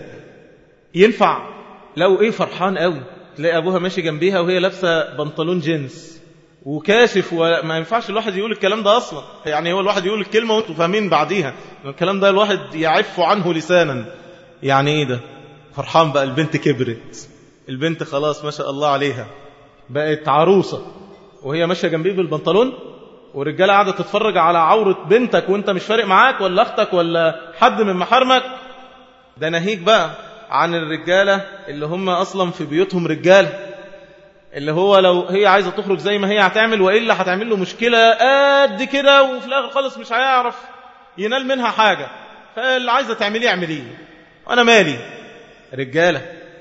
ينفع لو ايه فرحان قوي تلاقي أبوها ماشي جنبيها وهي لابسة بنطلون جينز وكاشف، وما ينفعش الواحد يقول الكلام ده أصلا. يعني هو الواحد يقول الكلمة وانتوا فاهمين بعديها الكلام ده الواحد يعف عنه لسانا. يعني ايه ده؟ فرحان بقى البنت كبرت، البنت خلاص ما شاء الله عليها بقت عروسة وهي ماشية جنبيه بالبنطلون، والرجالة قاعدة تتفرج على عورة بنتك وانت مش فارق معاك ولا اختك ولا حد من محارمك. ده ناهيك بقى عن الرجالة اللي هم أصلا في بيوتهم رجالة، اللي هو لو هي عايزة تخرج زي ما هي هتعمل، وإلا هتعمل له مشكلة قد كده وفي الآخر خالص مش هيعرف ينال منها حاجة. فاللي عايزة تعمليه اعمليه وأنا مالي. رجالة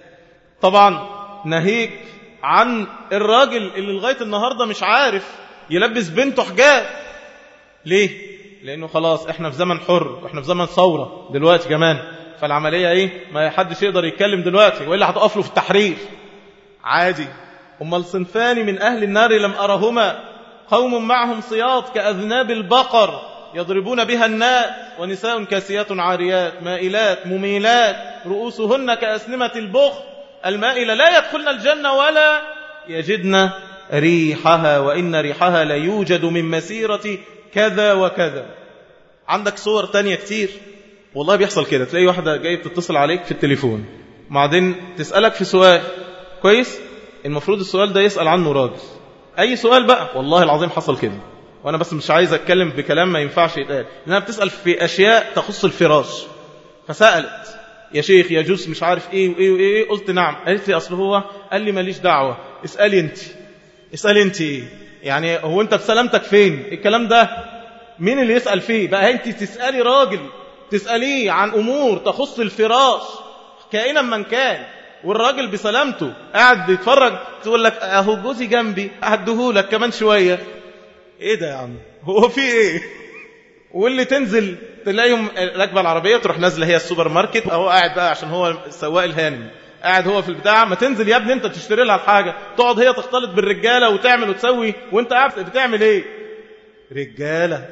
طبعا. ناهيك عن الراجل اللي لغاية النهاردة مش عارف يلبس بنته حجاب. ليه؟ لأنه خلاص احنا في زمن حر واحنا في زمن ثورة دلوقتي كمان، فالعملية ايه؟ ما حدش يقدر يتكلم دلوقتي وإلا هتقف له في التحرير عادي. أما الصنفان من أهل النار لم أرهما قوم معهم صياط كأذناب البقر يضربون بها الناس ونساء كاسيات عاريات مائلات مميلات رؤوسهن كأسنمة البخ المائلة لا يدخلن الجنة ولا يجدن ريحها وإن ريحها لا يوجد من مسيرة كذا وكذا. عندك صور تانية كتير والله بيحصل كده. تلاقي واحدة جاية تتصل عليك في التليفون وبعدين تسألك في سؤال كويس، المفروض السؤال ده يسأل عنه راجل، أي سؤال بقى. والله العظيم حصل كده، وأنا بس مش عايز أتكلم بكلام ما ينفعش يتقال، لأنها بتسأل في أشياء تخص الفراش. فسألت يا شيخ يجوز مش عارف إيه وإيه وإيه. قلت نعم. قالت لي أصل هو قال لي ماليش دعوة، اسألي أنت. اسألي أنت إيه يعني؟ هو أنت بسلامتك فين؟ الكلام ده مين اللي يسأل فيه بقى؟ أنت تسألي راجل تسأليه عن أمور تخص الفراش كائنا من كان، والراجل بسلامته قاعد بيتفرج تقول لك اهو جوزي جنبي هديهولك كمان شوية. ايه ده يا عم؟ هو في ايه؟ واللي تنزل تلاقيهم راكبه العربية تروح نازله هي السوبر ماركت، اهو قاعد بقى عشان هو سواق الهانم قاعد هو في البتاع، ما تنزل يا ابني انت تشتري لها الحاجة، تقعد هي تختلط بالرجالة وتعمل وتسوي وانت قاعد بتعمل ايه؟ رجالة.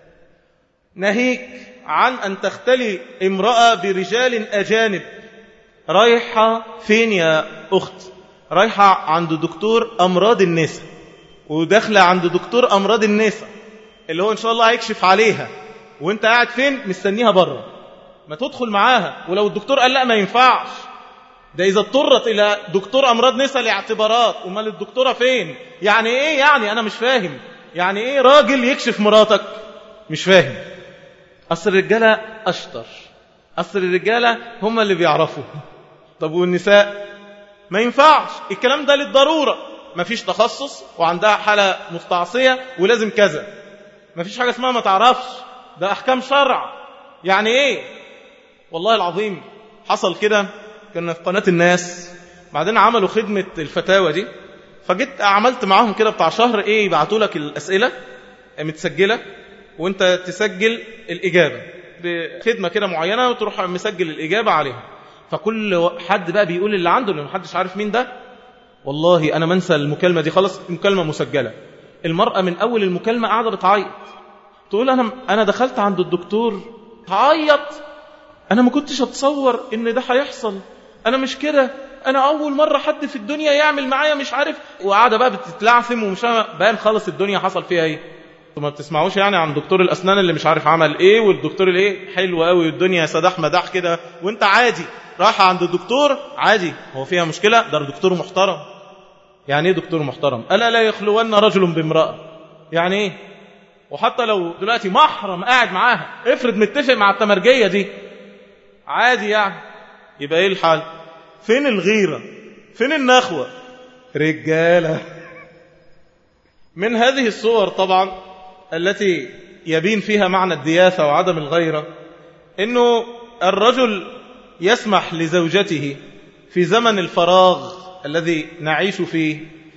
نهيك عن أن تختلي امرأة برجال أجانب. رايحة فين يا أخت؟ رايحة عند دكتور أمراض النساء، وداخلة عند دكتور أمراض النساء اللي هو إن شاء الله هيكشف عليها، وانت قاعد فين؟ مستنيها بره. ما تدخل معاها، ولو الدكتور قال لا ما ينفعش، ده إذا اضطرت إلى دكتور أمراض نساء لاعتبارات. أمال الدكتورة فين؟ يعني إيه يعني؟ أنا مش فاهم يعني إيه راجل يكشف مراتك؟ مش فاهم. أصل الرجالة أشطر، أصل الرجالة هم اللي بيعرفوا. طب والنساء؟ ما ينفعش الكلام ده للضرورة. ما فيش تخصص وعندها حالة مستعصية ولازم كذا. ما فيش حاجة اسمها ما تعرفش، ده أحكام شرع. يعني إيه؟ والله العظيم حصل كده، كنا في قناة الناس، بعدين عملوا خدمة الفتاوى دي، فجيت عملت معاهم كده بتاع شهر ايه، يبعتوا لك الأسئلة متسجلة وانت تسجل الإجابة بخدمة كده معينة، وتروح مسجل الإجابة عليها. فكل حد بقى بيقول اللي عنده، اللي محدش عارف مين ده. والله أنا منسى المكالمة دي خلاص، المكالمة مسجلة. المرأة من أول المكالمة قاعدة بتعيط، تقول أنا أنا دخلت عند الدكتور، تعيط، أنا ما كنتش أتصور إن ده هيحصل، أنا مش كده، أنا أول مرة حد في الدنيا يعمل معايا مش عارف. وقاعدة بقى بتتلعثم ومش بان خالص الدنيا حصل فيها إيه. ثم بتسمعوش يعني عن دكتور الأسنان اللي مش عارف عمل إيه، والدكتور الإيه حلو قوي والدنيا سداح مداح كده، وانت عادي رايحة عند الدكتور عادي. هو فيها مشكلة؟ ده دكتور محترم. يعني إيه دكتور محترم؟ ألا لا يخلون رجل بامرأة. يعني إيه؟ وحتى لو دلوقتي محرم قاعد معاها، افرض متفق مع التمرجية دي، عادي يعني. يبقى ايه الحال؟ فين الغيرة؟ فين النخوة؟ رجالة. من هذه الصور طبعا التي يبين فيها معنى الدياثة وعدم الغيرة، انه الرجل يسمح لزوجته في زمن الفراغ الذي نعيش فيه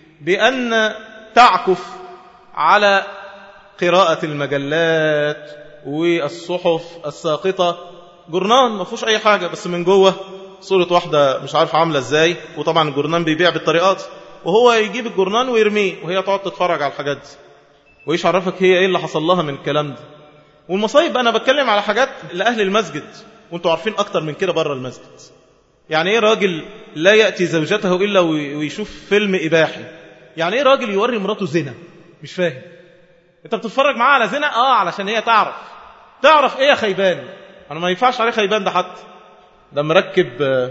بأن تعكف على قراءة المجلات والصحف الساقطة. جورنان ما فيهوش أي حاجة، بس من جوه صورة واحدة مش عارف عاملة ازاي، وطبعا الجورنان بيبيع بالطريقات، وهو يجيب الجورنان ويرميه وهي تقعد تتفرج على الحاجات دي. وإيش عرفك هي ايه اللي حصل لها من الكلام ده؟ والمصايب أنا بتكلم على حاجات لأهل المسجد، وانتوا عارفين أكتر من كده بره المسجد. يعني ايه راجل لا يأتي زوجته إلا ويشوف فيلم إباحي؟ يعني ايه راجل يوري مراته زنا؟ مش فاهم. انت بتتفرج معاه على زنا؟ اه علشان هي تعرف. تعرف ايه يا خيبان؟ انا ما ينفعش عليه خيبان، ده حتى ده مركب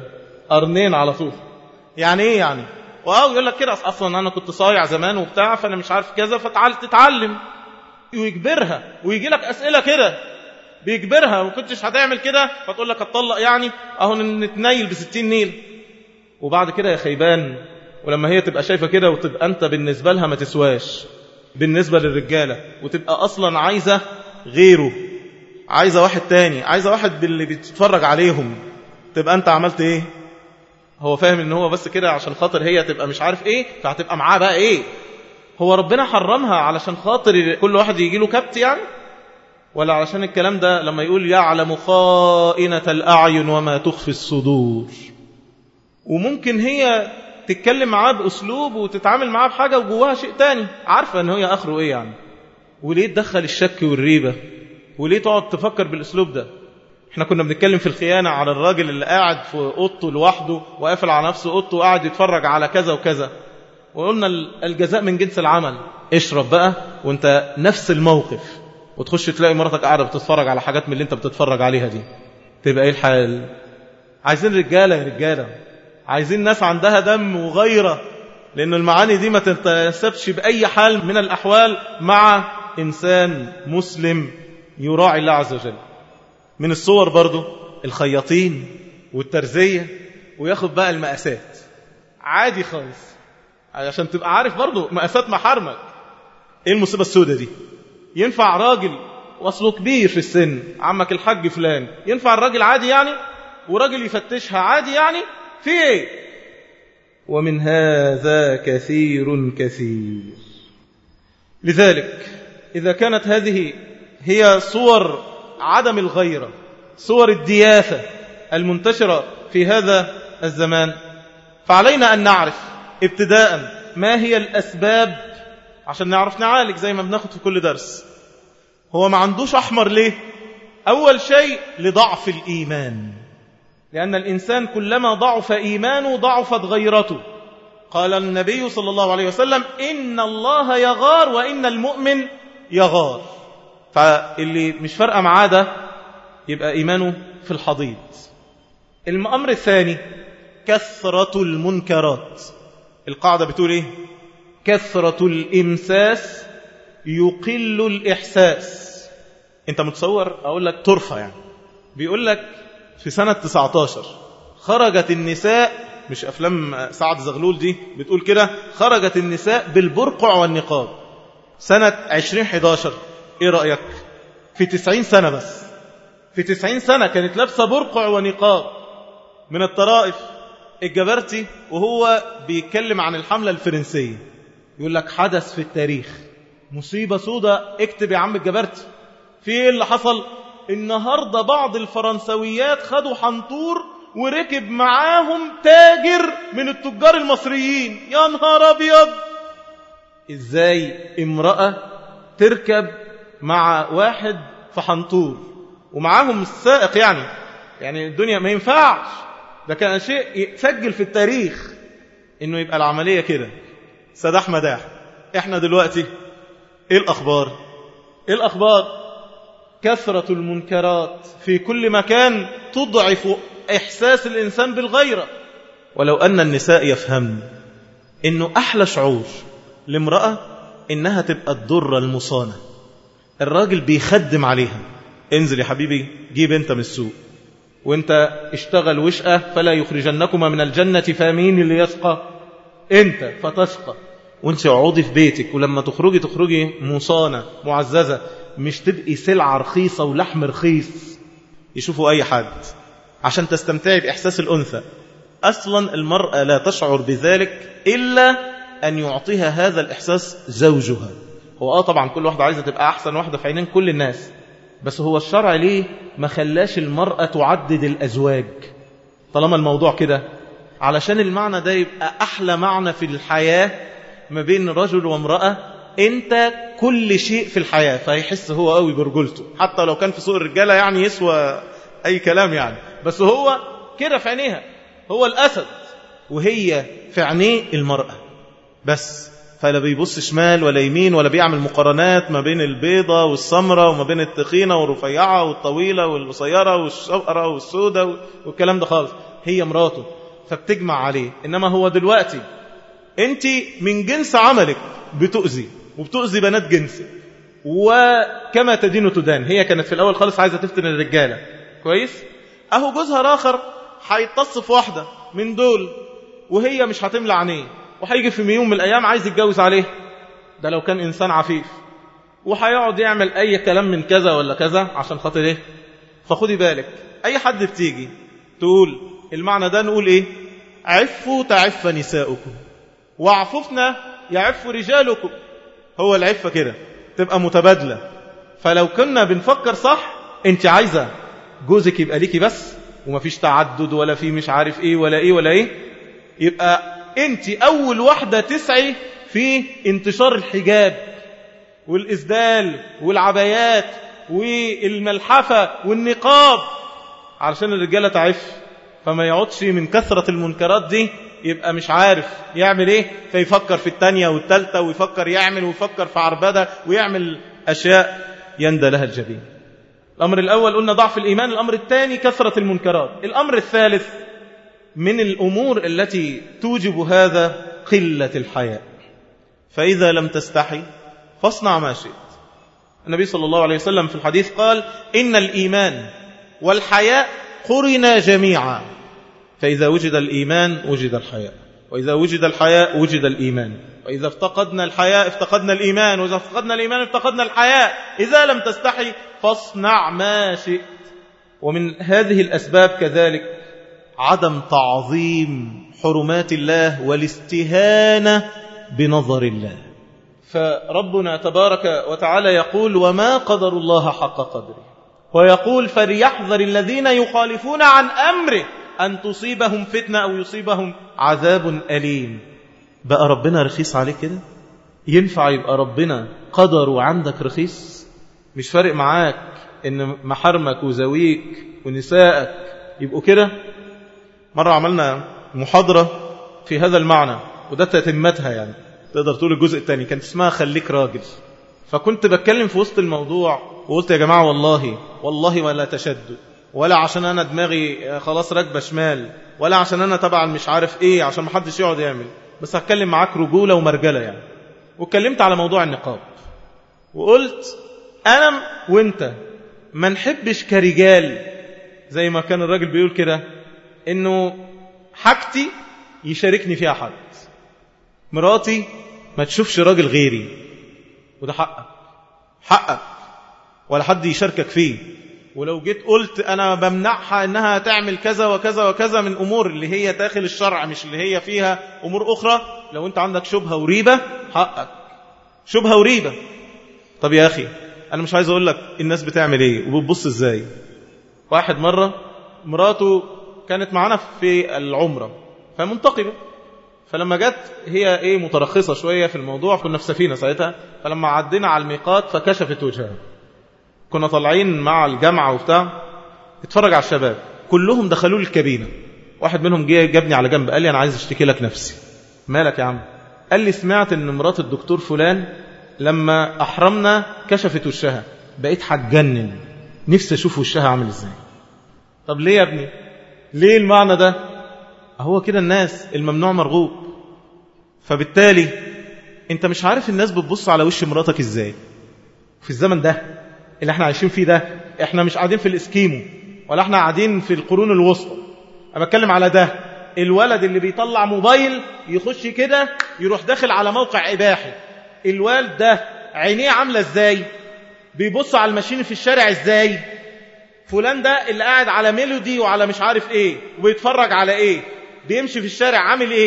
قرنين على طول. يعني ايه يعني؟ واو يقول لك كده اصلا انا كنت صايع زمان وبتاع، فانا مش عارف كذا، فتعال تتعلم. ويجبرها ويجي لك اسئله كده بيجبرها، وما كنتش هتعمل كده، فتقول لك اتطلق يعني، اهو نتنيل بستين نيل. وبعد كده يا خيبان، ولما هي تبقى شايفه كده وتبقى انت بالنسبه لها ما تسواش بالنسبه للرجاله، وتبقى اصلا عايزه غيره، عايزة واحد تاني، عايزة واحد باللي بتتفرج عليهم، تبقى انت عملت ايه؟ هو فاهم ان هو بس كده عشان خاطر هي تبقى مش عارف ايه، فهتبقى معاه بقى ايه؟ هو ربنا حرمها علشان خاطر كل واحد يجي له كبت يعني؟ ولا علشان الكلام ده لما يقول يعلم خائنة الأعين وما تخفي الصدور؟ وممكن هي تتكلم معاه بأسلوب وتتعامل معاه بحاجة وجواها شيء تاني، عارفة ان هي آخره ايه يعني. وليه تدخل الشك والريبة؟ وليه تقعد تفكر بالاسلوب ده؟ احنا كنا بنتكلم في الخيانة على الراجل اللي قاعد في اوضته لوحده وقافل على نفسه اوضته وقاعد يتفرج على كذا وكذا، وقلنا الجزاء من جنس العمل. اشرب بقى وانت نفس الموقف، وتخش تلاقي مراتك قاعدة بتتفرج على حاجات من اللي انت بتتفرج عليها دي، تبقى ايه الحال؟ عايزين رجالة يا رجالة، عايزين ناس عندها دم وغيرة، لأن المعاني دي ما تتناسبش بأي حال من الأحوال مع إنسان مسلم يراعي الله عز وجل. من الصور برضو الخياطين والترزية، وياخد بقى المقاسات عادي خالص، عشان تبقى عارف برضو مقاسات محارمك. ايه المصيبة السودة دي؟ ينفع راجل وصله كبير في السن، عمك الحاج فلان، ينفع الراجل عادي يعني؟ وراجل يفتشها عادي يعني؟ في ايه؟ ومن هذا كثير كثير. لذلك إذا كانت هذه هي صور عدم الغيرة، صور الدياثة المنتشرة في هذا الزمان، فعلينا أن نعرف ابتداء ما هي الأسباب عشان نعرف نعالج زي ما بناخد في كل درس. هو ما عندوش أحمر ليه؟ أول شيء لضعف الإيمان، لأن الإنسان كلما ضعف إيمانه ضعفت غيرته. قال النبي صلى الله عليه وسلم إن الله يغار وإن المؤمن يغار. فاللي مش فارقة معاه ده يبقى إيمانه في الحضيض. الأمر الثاني كثرة المنكرات. القاعدة بتقول إيه؟ كثرة الإمساس يقل الإحساس. أنت متصور أقول لك طرفة يعني، بيقول لك في سنة تسعة عشر خرجت النساء، مش أفلام سعد زغلول دي بتقول كده، خرجت النساء بالبرقع والنقاب. سنة عشرين حداشر إيه رأيك؟ في تسعين سنة بس، في تسعين سنة كانت لابسة برقع ونقاب. من الطرائف الجبرتي وهو بيتكلم عن الحملة الفرنسية يقول لك حدث في التاريخ، مصيبة سودة. اكتب يا عم الجبرتي في ايه اللي حصل. النهاردة بعض الفرنسويات خدوا حنطور وركب معاهم تاجر من التجار المصريين. يا نهار ابيض، ازاي امرأة تركب مع واحد في حنطور ومعاهم السائق؟ يعني يعني الدنيا ما ينفعش. ده كان شيء يسجل في التاريخ انه يبقى العملية كده سداح مداح. احنا دلوقتي ايه الاخبار؟ ايه الاخبار؟ كثرة المنكرات في كل مكان تضعف احساس الانسان بالغيرة. ولو ان النساء يفهمن انه احلى شعور لامرأة انها تبقى الضرة المصانة، الراجل بيخدم عليها. انزل يا حبيبي جيب انت من السوق، وانت اشتغل وشقة فلا يخرجنكما من الجنة، فمين اللي يسقى؟ انت فتسقى. وانت اقعدي في بيتك، ولما تخرجي تخرجي مصانة معززة، مش تبقي سلعة رخيصة ولحم رخيص يشوفوا اي حد عشان تستمتعي بإحساس الأنثى. أصلا المرأة لا تشعر بذلك إلا أن يعطيها هذا الإحساس زوجها. هو آه طبعا كل واحدة عايزة تبقى أحسن واحدة في عينين كل الناس، بس هو الشرع ليه ما خلاش المرأة تعدد الأزواج طالما الموضوع كده؟ علشان المعنى ده يبقى أحلى معنى في الحياة ما بين رجل وامرأة. أنت كل شيء في الحياة، فيحس هو قوي برجولته، حتى لو كان في سوق الرجالة يعني يسوى أي كلام يعني، بس هو كده في عينيها هو الأسد، وهي في عينيه المرأة بس. فلا بيبص شمال ولا يمين ولا بيعمل مقارنات ما بين البيضة والسمرة وما بين التخينة والرفيعة والطويلة والقصيرة والشقرة والسودة والكلام ده خالص. هي مراته فبتجمع عليه. إنما هو دلوقتي أنت من جنس عملك بتؤذي وبتؤذي بنات جنسك، وكما تدين تدان. هي كانت في الأول خالص عايزة تفتن الرجالة كويس، أهو جوزها الآخر هيتص في واحدة من دول وهي مش هتملى عينيه، وهيجي في يوم من الأيام عايز يتجوز عليه. ده لو كان إنسان عفيف، وهيقعد يعمل أي كلام من كذا ولا كذا عشان خاطر إيه. فخدي بالك أي حد بتيجي تقول المعنى ده نقول إيه؟ عفوا تعف نساؤكم وعففنا يعف رجالكم. هو العفة كده تبقى متبادلة. فلو كنا بنفكر صح، انت عايزة جوزك يبقى ليكي بس ومفيش تعدد ولا في مش عارف ايه ولا ايه ولا ايه، يبقى انت اول واحدة تسعي في انتشار الحجاب والإسدال والعبايات والملحفة والنقاب علشان الرجالة تعف. فما يقعدش من كثرة المنكرات دي يبقى مش عارف يعمل ايه، فيفكر في التانية والتالتة ويفكر يعمل ويفكر في عربدة ويعمل أشياء يندى لها الجبين. الأمر الأول قلنا ضعف الإيمان. الأمر الثاني كثرة المنكرات. الأمر الثالث من الأمور التي توجب هذا قلة الحياء. فإذا لم تستحي فاصنع ما شئت. النبي صلى الله عليه وسلم في الحديث قال إن الإيمان والحياء قرنا جميعا، فإذا وجد الإيمان وجد الحياء، وإذا وجد الحياء وجد الإيمان، وإذا افتقدنا الحياء افتقدنا الإيمان، وإذا افتقدنا الإيمان افتقدنا الحياء. إذا لم تستحي فاصنع ما شئت. ومن هذه الأسباب كذلك عدم تعظيم حرمات الله والاستهانة بنظر الله. فربنا تبارك وتعالى يقول وما قدر الله حق قدره، ويقول فليحذر الذين يخالفون عن أمره أن تصيبهم فتنة أو يصيبهم عذاب أليم. بقى ربنا رخيص عليك كده؟ ينفع يبقى ربنا قدره عندك رخيص؟ مش فارق معاك إن محارمك وزويك ونسائك يبقوا كده؟ مرة عملنا محاضرة في هذا المعنى، وده تتمتها يعني تقدر تقول الجزء الثاني، كانت اسمها خليك راجل. فكنت بتكلم في وسط الموضوع وقلت يا جماعة والله والله ولا تشدد، ولا عشان أنا دماغي خلاص راكبة شمال، ولا عشان أنا تبع مش عارف إيه عشان محدش يقعد يعمل، بس هتكلم معاك رجولة ومرجلة يعني. واتكلمت على موضوع النقاب وقلت أنا وإنت ما نحبش كرجال زي ما كان الراجل بيقول كده إنه حاجتي يشاركني فيها حد، مراتي ما تشوفش راجل غيري، وده حقك حقك ولا حد يشاركك فيه. ولو جيت قلت أنا بمنعها إنها تعمل كذا وكذا وكذا من أمور اللي هي داخل الشرع مش اللي هي فيها أمور أخرى، لو أنت عندك شبهة وريبة حقك، شبهة وريبة. طب يا أخي أنا مش عايز أقول لك الناس بتعمل إيه وبتبص إزاي. واحد مرة مراته كانت معنا في العمرة فمنتقبة، فلما جت هي إيه مترخصة شوية في الموضوع، كنا في سفينة ساعتها، فلما عدينا على الميقات فكشفت وجهها. كنا طالعين مع الجامعة وبتاع، اتفرج على الشباب كلهم دخلوا لي الكابينة. واحد منهم جه جابني على جنب قال لي أنا عايز اشتكي لك نفسي. مالك يا عم؟ قال لي سمعت ان مرات الدكتور فلان لما أحرمنا كشفت وشها، بقيت هتجنن، نفسي أشوف وشها عامل إزاي. طب ليه يا ابني؟ ليه المعنى ده؟ هو كده الناس الممنوع مرغوب. فبالتالي انت مش عارف الناس بتبص على وش مراتك ازاي في الزمن ده اللي احنا عايشين فيه ده. احنا مش قاعدين في الاسكيمو ولا احنا قاعدين في القرون الوسطى. انا بتكلم على ده، الولد اللي بيطلع موبايل يخش كده يروح داخل على موقع اباحي. الوالد ده عينيه عامله ازاي؟ بيبص على الماشين في الشارع ازاي؟ فلان ده اللي قاعد على ميلودي وعلى مش عارف ايه وبيتفرج على ايه، بيمشي في الشارع عامل ايه؟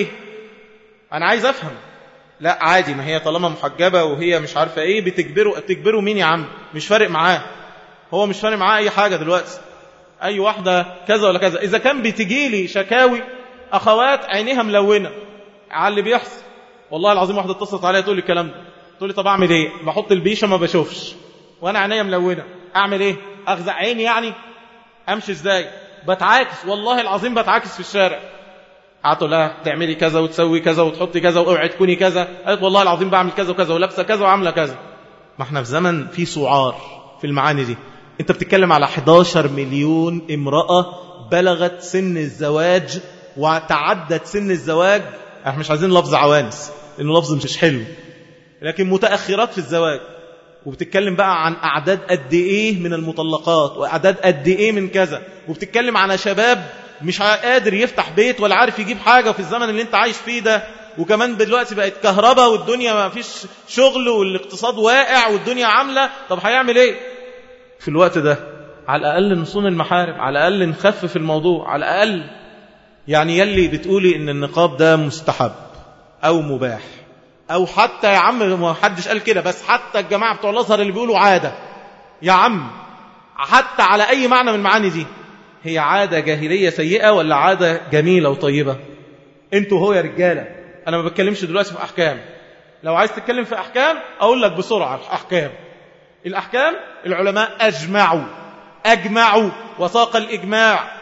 انا عايز افهم. لا عادي، ما هي طالما محجبة وهي مش عارفة ايه بتجبره. تجبره مين يا عم؟ مش فارق معاه، هو مش فارق معاه اي حاجة دلوقتي، اي واحدة كذا ولا كذا. اذا كان بتجيلي شكاوي اخوات عينيها ملونة على اللي بيحصل، والله العظيم واحدة اتصلت عليها تقول لي الكلام ده، تقول لي طب اعمل ايه؟ بحط البيشة ما بشوفش وانا عينيا ملونة، اعمل ايه؟ اغزع عيني يعني؟ امشي ازاي؟ بتعاكس، والله العظيم بتعاكس في الشارع. قعدت لها تعملي كذا وتسوي كذا وتحطي كذا واوعي تكوني كذا، قالت والله العظيم بعمل كذا وكذا ولابسه كذا وعامله كذا. ما احنا في زمن فيه سعار في المعاني دي. انت بتتكلم على احداشر مليون امرأة بلغت سن الزواج وتعدت سن الزواج. احنا مش عايزين لفظ عوانس لانه لفظ مش حلو، لكن متأخرات في الزواج. وبتتكلم بقى عن أعداد قد إيه من المطلقات وأعداد قد إيه من كذا، وبتتكلم على شباب مش قادر يفتح بيت ولا عارف يجيب حاجة في الزمن اللي انت عايش فيه ده. وكمان دلوقتي بقت كهرباء والدنيا ما فيش شغل والاقتصاد واقع والدنيا عاملة، طب هيعمل ايه في الوقت ده؟ على الأقل نصون المحارم، على الأقل نخفف الموضوع، على الأقل يعني يلي بتقولي ان النقاب ده مستحب أو مباح أو حتى يا عم ما حدش قال كده، بس حتى الجماعة بتوع الأزهر اللي بيقولوا عادة، يا عم حتى على أي معنى من المعاني دي، هي عادة جاهلية سيئة ولا عادة جميلة وطيبة؟ انتوا هو يا رجالة. أنا ما بتكلمش دلوقتي في أحكام، لو عايز تتكلم في أحكام أقول لك بسرعة. أحكام الأحكام العلماء أجمعوا أجمعوا وساق الإجماع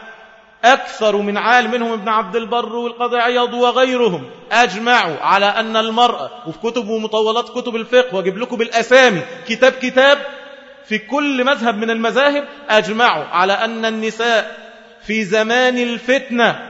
أكثر من عالم منهم ابن عبد البر والقاضي عياض وغيرهم، أجمعوا على أن المرأة، وفي كتب ومطولات كتب الفقه واجيب لكم بالأسامي كتاب كتاب في كل مذهب من المذاهب، أجمعوا على أن النساء في زمان الفتنة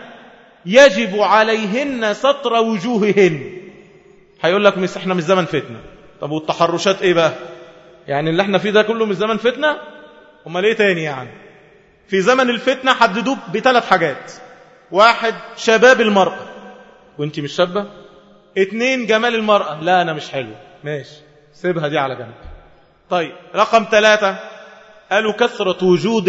يجب عليهن ستر وجوههن. هيقول لك مش احنا مش زمن فتنة. طب والتحرشات ايه بقى؟ يعني اللي احنا فيه ده كله مش زمن فتنة؟ امال ايه تاني يعني؟ في زمن الفتنة حددوه بثلاث حاجات: واحد شباب المرأة وانت مش شابة، اتنين جمال المرأة، لا انا مش حلو، ماشي سيبها دي على جنب. طيب رقم ثلاثة قالوا كثرة وجود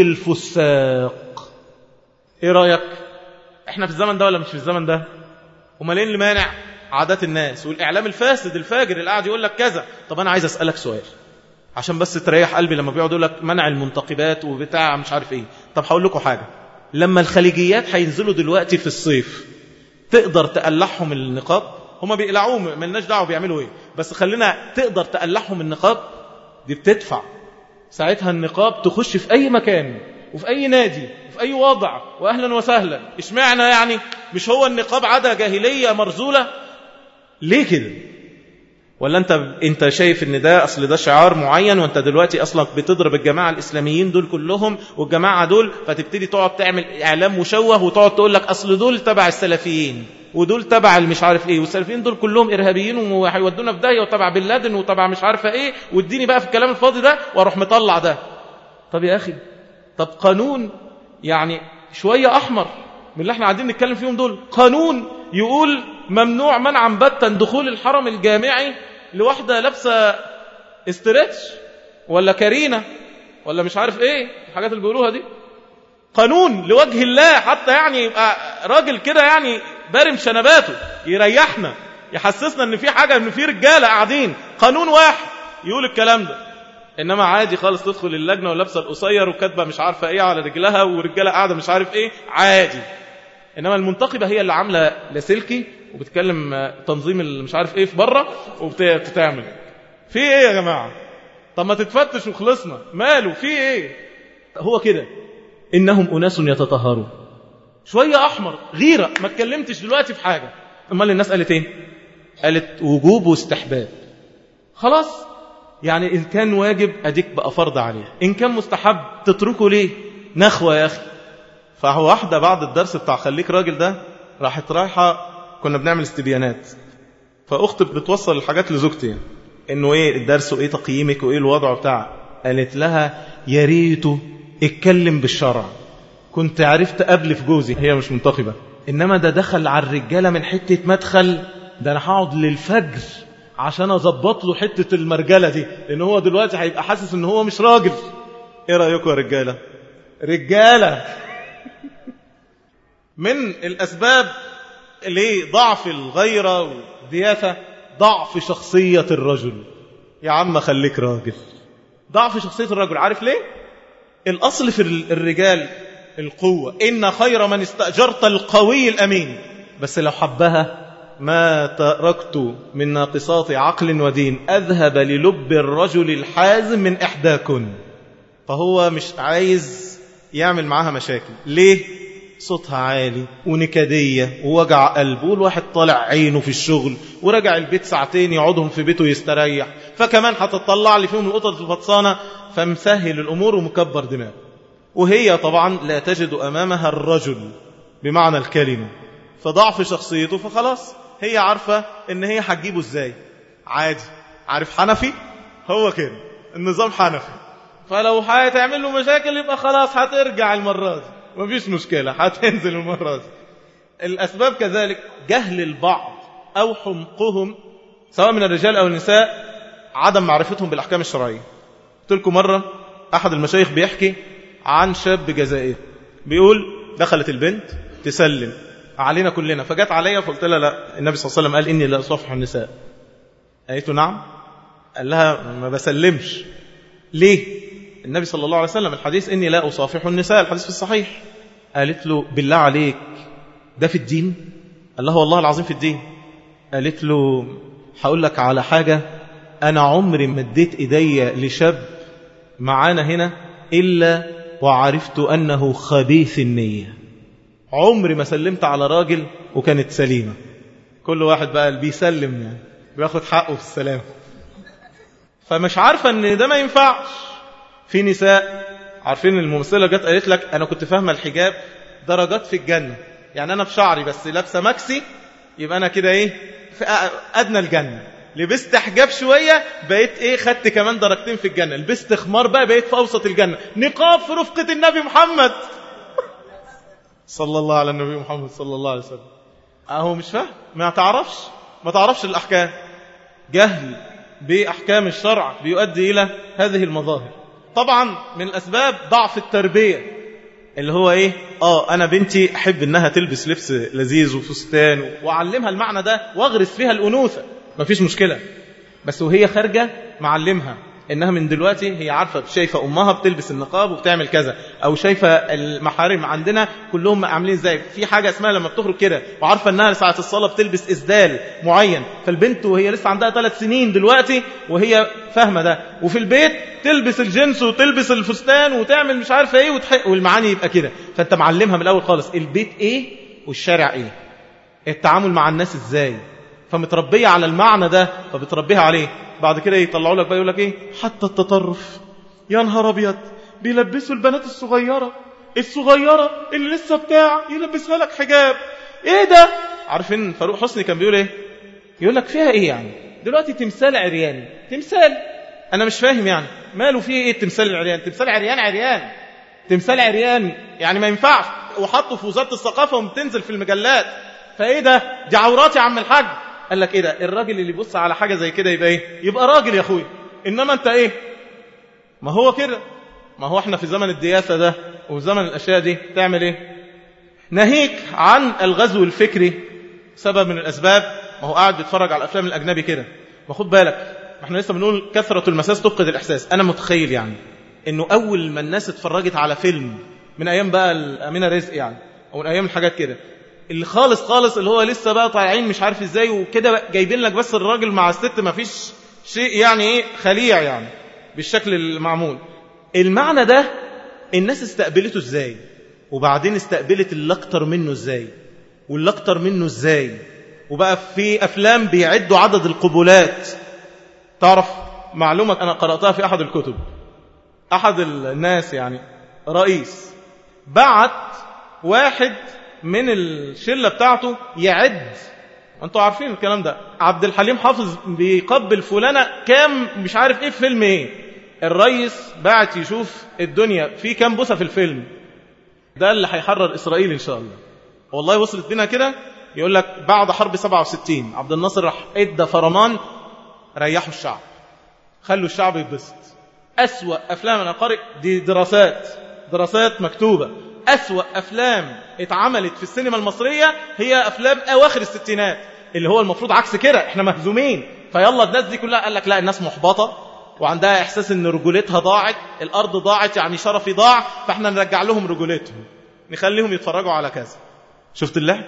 الفساق. ايه رأيك؟ احنا في الزمن ده ولا مش في الزمن ده؟ امال ايه اللي مانع؟ عادات الناس والاعلام الفاسد الفاجر اللي قاعد يقول لك كذا. طب انا عايز اسألك سؤال عشان بس تريح قلبي، لما بيقعد يقول لك منع المنتقبات وبتاع مش عارف ايه. طب هقول لكم حاجة، لما الخليجيات هينزلوا دلوقتي في الصيف تقدر تقلعهم النقاب؟ هما بيقلعوه ملناش دعوه بيعملوا ايه، بس خلينا تقدر تقلعهم النقاب؟ دي بتدفع ساعتها النقاب تخش في اي مكان وفي اي نادي وفي اي وضع واهلا وسهلا. اشمعنى يعني؟ مش هو النقاب عادة جاهلية مرزولة؟ ليه كده؟ ولا انت انت شايف ان ده اصل ده شعار معين وانت دلوقتي اصلا بتضرب الجماعه الاسلاميين دول كلهم والجماعه دول، فتبتدي تقعد تعمل اعلام مشوه وتقعد تقول لك اصل دول تبع السلفيين ودول تبع المش عارف ايه، والسلفيين دول كلهم ارهابيين وهيودونا في داهيه وتبع بن لادن وتبع مش عارفه ايه، واديني بقى في الكلام الفاضي ده واروح مطلع ده. طب يا اخي، طب قانون يعني شويه احمر من اللي احنا قاعدين نتكلم فيهم دول، قانون يقول ممنوع منعا باتا دخول الحرم الجامعي لواحدة لابسة استريتش ولا كارينا ولا مش عارف ايه الحاجات اللي بيقولوها دي. قانون لوجه الله، حتى يعني يبقى راجل كده يعني بارم شنباته يريحنا يحسسنا ان في حاجة، ان في رجالة قاعدين، قانون واحد يقول الكلام ده. انما عادي خالص تدخل اللجنة ولابسة القصير وكاتبه مش عارفة ايه على رجلها ورجالة قاعدة مش عارف ايه عادي. انما المنتقبة هي اللي عاملة لاسلكي وبتكلم تنظيم اللي مش عارف ايه في بره وبتتعمل في ايه يا جماعة؟ طب ما تتفتش وخلصنا، ماله في ايه؟ هو كده انهم اناس يتطهرون. شوية احمر غيرة، ما اتكلمتش دلوقتي في حاجة. امال الناس قالت ايه؟ قالت وجوب واستحباب. خلاص يعني ان كان واجب اديك بقى فرض عليه، ان كان مستحب تتركه ليه؟ نخوة يا اخي. فهو واحدة بعد الدرس بتاع خليك راجل ده راحت رايحة، كنا بنعمل استبيانات، فأخت بتوصل الحاجات لزوجتي يعني. انه ايه الدرس وايه تقييمك وايه الوضع بتاعك. قالت لها يا ريته اتكلم بالشرع، كنت عرفت قبل في جوزي. هي مش منتقبة، انما ده دخل على الرجالة من حتة مدخل، ده انا هقعد للفجر عشان اظبط له حتة المرجلة دي، لان هو دلوقتي هيبقى حاسس ان هو مش راجل. ايه رأيكم يا رجالة؟ رجالة من الاسباب ليه ضعف الغيرة والدياثة ضعف شخصية الرجل. يا عم خليك راجل. ضعف شخصية الرجل، عارف ليه؟ الأصل في الرجال القوة، إن خير من استأجرت القوي الأمين. بس لو حبها ما تركت من ناقصات عقل ودين أذهب للب الرجل الحازم من إحداكن. فهو مش عايز يعمل معاها مشاكل. ليه؟ صوتها عالي ونكدية ووجع قلبه، والواحد طالع عينه في الشغل ورجع البيت ساعتين يقعدهم في بيته يستريح، فكمان هتطلع لي فيهم القطط الفطسانة، فمسهل الأمور ومكبر دماغ. وهي طبعا لا تجد أمامها الرجل بمعنى الكلمة، فضعف شخصيته. فخلاص هي عارفة ان هي هتجيبه ازاي. عادي، عارف حنفي هو كده النظام حنفي، فلو هتعمل له مشاكل يبقى خلاص هترجع المرة دي، مفيش مشكلة هتنزل المرة دي. الأسباب كذلك جهل البعض أو حمقهم سواء من الرجال أو النساء، عدم معرفتهم بالأحكام الشرعية. قلت لكم مرة أحد المشايخ بيحكي عن شاب جزائري، بيقول دخلت البنت تسلم علينا كلنا، فجت عليا فقلت لها لا، النبي صلى الله عليه وسلم قال إني لا أصافح النساء. قالت له نعم. قال لها ما بسلمش. ليه؟ النبي صلى الله عليه وسلم الحديث إني لا أصافح النساء، الحديث في الصحيح. قالت له بالله عليك ده في الدين؟ قال لها والله العظيم في الدين. قالت له هقول لك على حاجة، أنا عمري ما اديت إيدي لشاب معانا هنا إلا وعرفت أنه خبيث النية. عمري ما سلمت على راجل وكانت سليمة. كل واحد بقى اللي بيسلم يعني بياخد حقه في السلام. فمش عارفة أن ده ما ينفعش. في نساء عارفين الممثلة جت قالت لك أنا كنت فاهمة الحجاب درجات في الجنة، يعني أنا في شعري بس لابسة مكسي يبقى أنا كده إيه في أدنى الجنة، لبست حجاب شوية بقيت إيه خدت كمان درجتين في الجنة، لبست خمار بقى بقيت في أوسط الجنة، نقاب في رفقة النبي محمد صلى الله على النبي محمد صلى الله عليه وسلم. أهو مش فاهم، ما تعرفش ما تعرفش الأحكام. جهل بأحكام الشرع بيؤدي إلى هذه المظاهر. طبعا من الأسباب ضعف التربية، اللي هو إيه آه أنا بنتي أحب إنها تلبس لبس لذيذ وفستان وأعلمها المعنى ده وأغرس فيها الأنوثة، مفيش مشكلة، بس وهي خارجة معلمها إنها من دلوقتي هي عارفة، شايفة أمها بتلبس النقاب وبتعمل كذا، أو شايفة المحارم عندنا كلهم عاملين ازاي، في حاجة اسمها لما بتخرج كده وعارفة إنها ساعة الصلاة بتلبس إسدال معين، فالبنت وهي لسه عندها ثلاث سنين دلوقتي وهي فاهمة ده، وفي البيت تلبس الجنس وتلبس الفستان وتعمل مش عارفة ايه وتحق، والمعاني يبقى كده. فأنت معلمها من الأول خالص البيت ايه والشارع ايه، التعامل مع الناس ازاي، فمتربية على المعنى ده فبتربيها عليه. بعد كده يطلعوا لك بقى يقول لك ايه، حتى التطرف، يا نهار ابيض، بيلبسوا البنات الصغيرة الصغيرة اللي لسه بتاع يلبسها لك حجاب، ايه ده؟ عارفين فاروق حسني كان بيقول ايه؟ يقول لك فيها ايه يعني دلوقتي تمثال عرياني، تمثال انا مش فاهم يعني ماله فيه ايه التمثال العريان، تمثال عريان عريان تمثال عريان يعني ما ينفعش، وحطه في وزارة الثقافة وبتنزل في المجلات، فايه ده؟ دي عورات يا عم الحاج. قال لك ايه ده؟ الراجل اللي يبص على حاجة زي كده يبقى ايه؟ يبقى راجل يا اخوي، انما انت ايه؟ ما هو كده، ما هو احنا في زمن الدياسة ده وفي زمن الاشياء دي تعمل ايه؟ ناهيك عن الغزو الفكري سبب من الاسباب، ما هو قاعد بيتفرج على الافلام الاجنبي كده، ما خد بالك احنا لسه بنقول كثرة المساس تفقد الاحساس. انا متخيل يعني انه اول ما الناس اتفرجت على فيلم من ايام بقى الامينة رزق يعني، او من ايام الحاجات كده اللي خالص خالص اللي هو لسه بقى طالعين مش عارف ازاي وكده، جايبين لك بس الراجل مع الست، ما فيش شيء يعني ايه خليع يعني بالشكل المعمول. المعنى ده الناس استقبلته ازاي، وبعدين استقبلت اللي اكتر منه ازاي واللي اكتر منه ازاي، وبقى في افلام بيعدوا عدد القبولات. تعرف معلومة انا قرأتها في احد الكتب، احد الناس يعني رئيس بعت واحد من الشلة بتاعته يعد، انتوا عارفين الكلام ده، عبد الحليم حافظ بيقبل فلانة كام مش عارف ايه في فيلم ايه، الرئيس بعت يشوف الدنيا في كام بوسة في الفيلم ده اللي هيحرر اسرائيل ان شاء الله. والله وصلت بينا كده، يقول لك بعد حرب سبعة وستين عبد الناصر راح ادى فرمان، ريحوا الشعب، خلوا الشعب يتبسط. أسوأ أفلام أنا قارئ دي دراسات دراسات مكتوبة، أسوأ أفلام اتعملت في السينما المصرية هي أفلام أواخر الستينات، اللي هو المفروض عكس كده، احنا مهزومين، فيلا الناس دي كلها قال لك لا، الناس محبطة وعندها إحساس إن رجولتها ضاعت، الأرض ضاعت يعني شرفي ضاع، فاحنا نرجع لهم رجولتهم، نخليهم يتفرجوا على كذا. شفت اللعب؟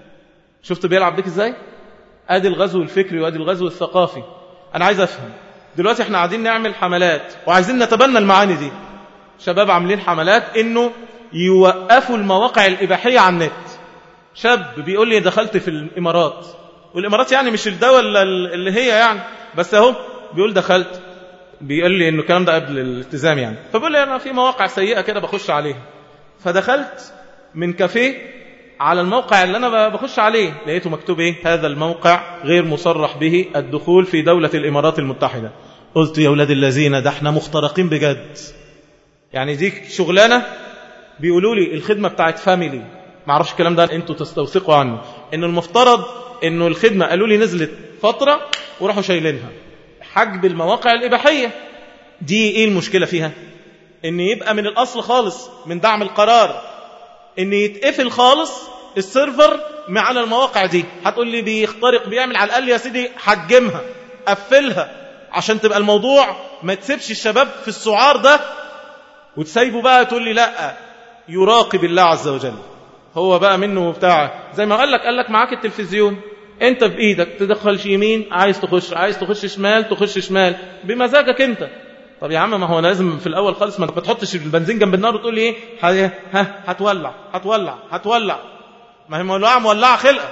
شفت بيلعب بيك ازاي؟ ادي الغزو الفكري وادي الغزو الثقافي. انا عايز افهم دلوقتي، احنا قاعدين نعمل حملات وعايزين نتبنى المعاني دي، شباب عاملين حملات انه يوقفوا المواقع الاباحيه على النت. شاب بيقول لي دخلت في الامارات، والامارات يعني مش الدوله اللي هي يعني، بس اهو بيقول دخلت، بيقول لي انه الكلام ده قبل الالتزام يعني، فبيقول لي انا في مواقع سيئه كده بخش عليها، فدخلت من كافيه على الموقع اللي أنا بخش عليه، لقيته مكتوب إيه؟ هذا الموقع غير مصرح به الدخول في دولة الإمارات المتحدة. قلت يا ولاد الذين، ده احنا مخترقين بجد. يعني دي شغلانة بيقولوا لي الخدمة بتاعت فاميلي، ما اعرفش الكلام ده انتوا تستوثقوا عنه، انه المفترض انه الخدمة قالوا لي نزلت فترة وراحوا شايلينها. حجب المواقع الإباحية دي ايه المشكلة فيها؟ ان يبقى من الأصل خالص من دعم القرار ان يتقفل خالص السيرفر مع المواقع دي. هتقول لي بيخترق بيعمل، على الأقل يا سيدي حجمها قفلها عشان تبقى الموضوع ما تسيبش الشباب في السعار ده وتسيبه بقى تقول لي لا، يراقب الله عز وجل هو بقى منه بتاعه. زي ما قال لك قال لك معاك التلفزيون، انت بإيدك تدخلش يمين عايز تخش، عايز تخش شمال تخش شمال بمزاجك انت. طب يا عم ما هو لازم في الأول خالص ما تحطش البنزين جنب النار وتقول لي ايه ها هتولع هتولع هتولع، ما هي مولعة مولعة خلقة.